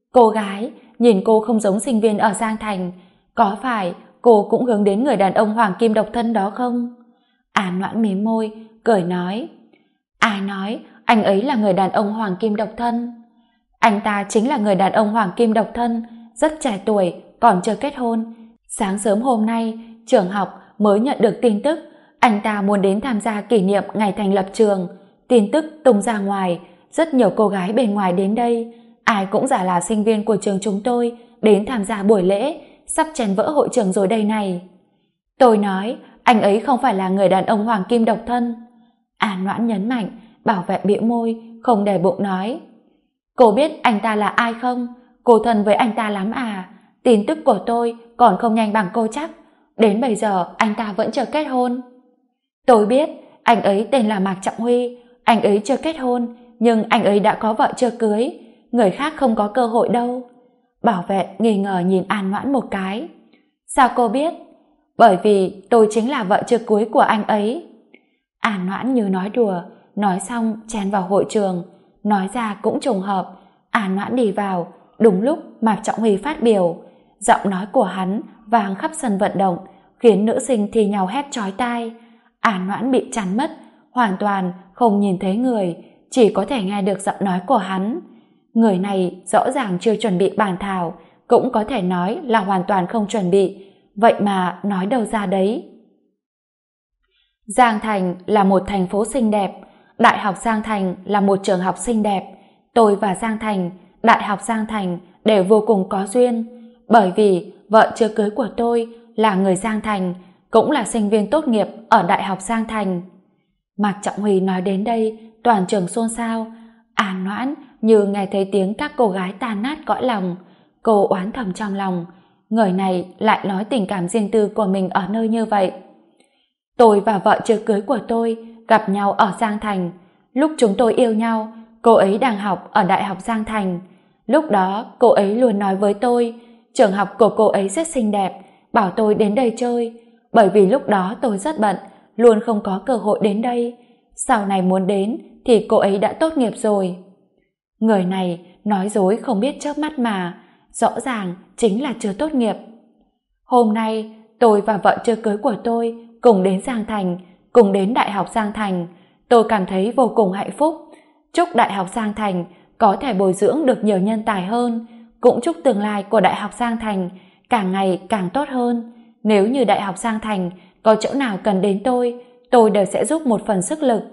Cô gái, nhìn cô không giống sinh viên ở Giang Thành, có phải cô cũng hướng đến người đàn ông hoàng kim độc thân đó không? An Noãn mím môi, cười nói. Ai nói anh ấy là người đàn ông hoàng kim độc thân? Anh ta chính là người đàn ông hoàng kim độc thân, rất trẻ tuổi, còn chưa kết hôn. Sáng sớm hôm nay, trường học mới nhận được tin tức, anh ta muốn đến tham gia kỷ niệm ngày thành lập trường. Tin tức tung ra ngoài, rất nhiều cô gái bên ngoài đến đây, ai cũng giả là sinh viên của trường chúng tôi, đến tham gia buổi lễ, sắp chèn vỡ hội trường rồi đây này. Tôi nói, anh ấy không phải là người đàn ông hoàng kim độc thân. An Noãn nhấn mạnh, bảo vệ bĩu môi, không để bụng nói. Cô biết anh ta là ai không? Cô thân với anh ta lắm à? Tin tức của tôi còn không nhanh bằng cô chắc. Đến bây giờ anh ta vẫn chưa kết hôn. Tôi biết, anh ấy tên là Mạc Trọng Huy. Anh ấy chưa kết hôn, nhưng anh ấy đã có vợ chưa cưới. Người khác không có cơ hội đâu. Bảo vệ nghi ngờ nhìn An Noãn một cái. Sao cô biết? Bởi vì tôi chính là vợ chưa cưới của anh ấy. An Noãn như nói đùa, nói xong chen vào hội trường. Nói ra cũng trùng hợp, An Noãn đi vào, đúng lúc Mạc Trọng Huy phát biểu. Giọng nói của hắn vang khắp sân vận động, khiến nữ sinh thì nhau hét chói tai. An Noãn bị chắn mất, hoàn toàn không nhìn thấy người, chỉ có thể nghe được giọng nói của hắn. Người này rõ ràng chưa chuẩn bị bàn thảo, cũng có thể nói là hoàn toàn không chuẩn bị, vậy mà nói đâu ra đấy. Giang Thành là một thành phố xinh đẹp, Đại học Giang Thành là một trường học xinh đẹp. Tôi và Giang Thành, Đại học Giang Thành đều vô cùng có duyên, bởi vì vợ chưa cưới của tôi là người Giang Thành, cũng là sinh viên tốt nghiệp ở Đại học Giang Thành. Mạc Trọng Huy nói đến đây, toàn trường xôn xao. An Noãn như nghe thấy tiếng các cô gái tan nát cõi lòng. Cô oán thầm trong lòng, người này lại nói tình cảm riêng tư của mình ở nơi như vậy. Tôi và vợ chưa cưới của tôi gặp nhau ở Giang Thành. Lúc chúng tôi yêu nhau, cô ấy đang học ở Đại học Giang Thành. Lúc đó cô ấy luôn nói với tôi, trường học của cô ấy rất xinh đẹp, bảo tôi đến đây chơi. Bởi vì lúc đó tôi rất bận, luôn không có cơ hội đến đây. Sau này muốn đến thì cô ấy đã tốt nghiệp rồi. Người này nói dối không biết chớp mắt mà, rõ ràng chính là chưa tốt nghiệp. Hôm nay tôi và vợ chưa cưới của tôi cùng đến Giang Thành, cùng đến Đại học Giang Thành. Tôi cảm thấy vô cùng hạnh phúc. Chúc Đại học Giang Thành có thể bồi dưỡng được nhiều nhân tài hơn, cũng chúc tương lai của Đại học Giang Thành càng ngày càng tốt hơn. Nếu như Đại học Giang Thành có chỗ nào cần đến tôi đều sẽ giúp một phần sức lực.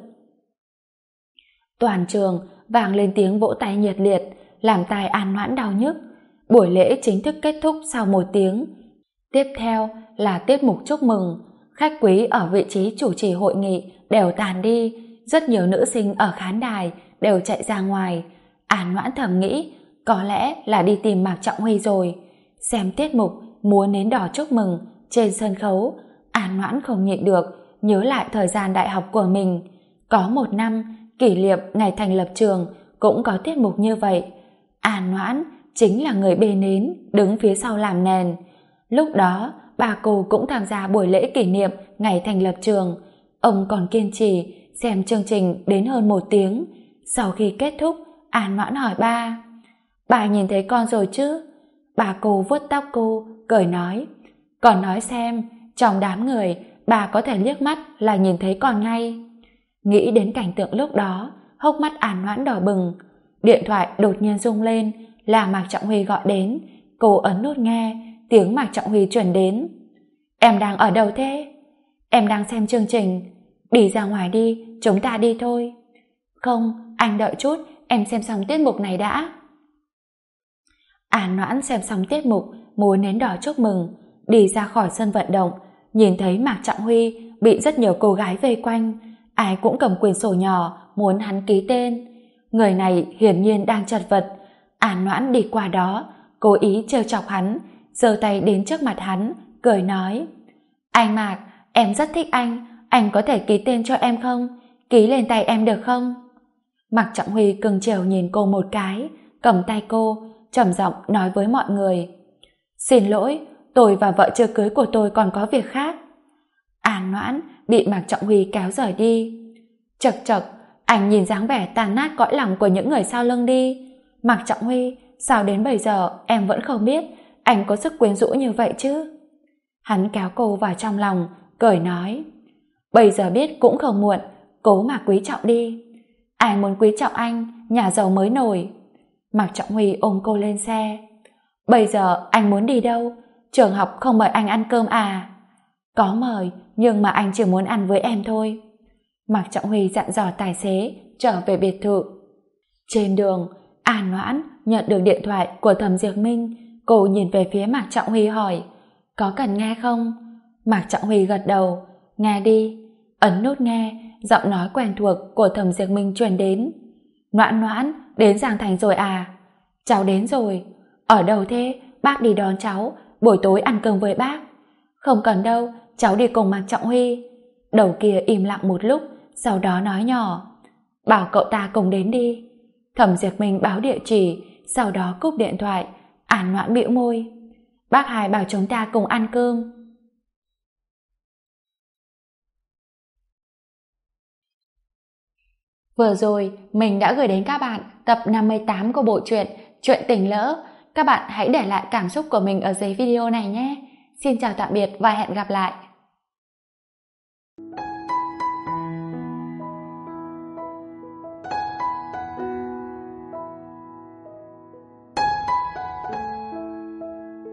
Toàn trường vang lên tiếng vỗ tay nhiệt liệt, làm tai An Noãn đau nhức. Buổi lễ chính thức kết thúc sau 1 tiếng. Tiếp theo là tiết mục chúc mừng. Khách quý ở vị trí chủ trì hội nghị đều tàn đi, rất nhiều nữ sinh ở khán đài đều chạy ra ngoài. An Noãn thầm nghĩ, có lẽ là đi tìm Mạc Trọng Huy rồi. Xem tiết mục múa nến đỏ chúc mừng trên sân khấu, An Noãn không nhịn được nhớ lại thời gian đại học của mình. Có 1 năm kỷ niệm ngày thành lập trường cũng có tiết mục như vậy. An Noãn chính là người bê nến, đứng phía sau làm nền. Lúc đó bà cô cũng tham gia buổi lễ kỷ niệm ngày thành lập trường. Ông còn kiên trì xem chương trình đến hơn 1 tiếng. Sau khi kết thúc, An Noãn hỏi bà nhìn thấy con rồi chứ? Bà cô vuốt tóc cô, cười nói, còn nói xem, trong đám người bà có thể liếc mắt là nhìn thấy con ngay. Nghĩ đến cảnh tượng lúc đó, hốc mắt An Noãn đỏ bừng. Điện thoại đột nhiên rung lên, là Mạc Trọng Huy gọi đến. Cô ấn nút nghe, tiếng Mạc Trọng Huy truyền đến. Em đang ở đâu thế? Em đang xem chương trình. Đi ra ngoài đi, chúng ta đi thôi. Không, anh đợi chút, em xem xong tiết mục này đã. An Noãn xem xong tiết mục múa nến đỏ chúc mừng, đi ra khỏi sân vận động, nhìn thấy Mạc Trọng Huy bị rất nhiều cô gái vây quanh, ai cũng cầm quyển sổ nhỏ muốn hắn ký tên. Người này hiển nhiên đang chật vật. An Noãn đi qua đó, cố ý trêu chọc hắn, giơ tay đến trước mặt hắn, cười nói, anh Mạc, em rất thích anh có thể ký tên cho em không? Ký lên tay em được không? Mạc Trọng Huy cưng chiều nhìn cô một cái, cầm tay cô, trầm giọng nói với mọi người, xin lỗi, tôi và vợ chưa cưới của tôi còn có việc khác. An Noãn bị Mạc Trọng Huy kéo rời đi. Chật chật, anh nhìn dáng vẻ tàn nát cõi lòng của những người sau lưng đi. Mạc Trọng Huy, sao đến bây giờ em vẫn không biết anh có sức quyến rũ như vậy chứ? Hắn kéo cô vào trong lòng, cười nói, bây giờ biết cũng không muộn, cố mà quý trọng đi. Ai muốn quý trọng anh, nhà giàu mới nổi. Mạc Trọng Huy ôm cô lên xe. Bây giờ anh muốn đi đâu? Trường học không mời anh ăn cơm à? Có mời, nhưng mà anh chỉ muốn ăn với em thôi. Mạc Trọng Huy dặn dò tài xế trở về biệt thự. Trên đường, An Noãn nhận được điện thoại của Thẩm Diệp Minh. Cô nhìn về phía Mạc Trọng Huy hỏi, có cần nghe không? Mạc Trọng Huy gật đầu, nghe đi. Ấn nút nghe, giọng nói quen thuộc của Thẩm Diệp Minh truyền đến. Noãn Noãn, đến Giang Thành rồi à? Cháu đến rồi. Ở đâu thế? Bác đi đón cháu, buổi tối ăn cơm với bác. Không cần đâu, cháu đi cùng Mạc Trọng Huy. Đầu kia im lặng một lúc, sau đó nói nhỏ, bảo cậu ta cùng đến đi. Thẩm Diệp Minh báo địa chỉ, sau đó cúp điện thoại. An Noãn bĩu môi, bác Hai bảo chúng ta cùng ăn cơm. Vừa rồi mình đã gửi đến các bạn tập 58 của bộ truyện Chuyện Tình Lỡ. Các bạn hãy để lại cảm xúc của mình ở dưới video này nhé. Xin chào tạm biệt và hẹn gặp lại.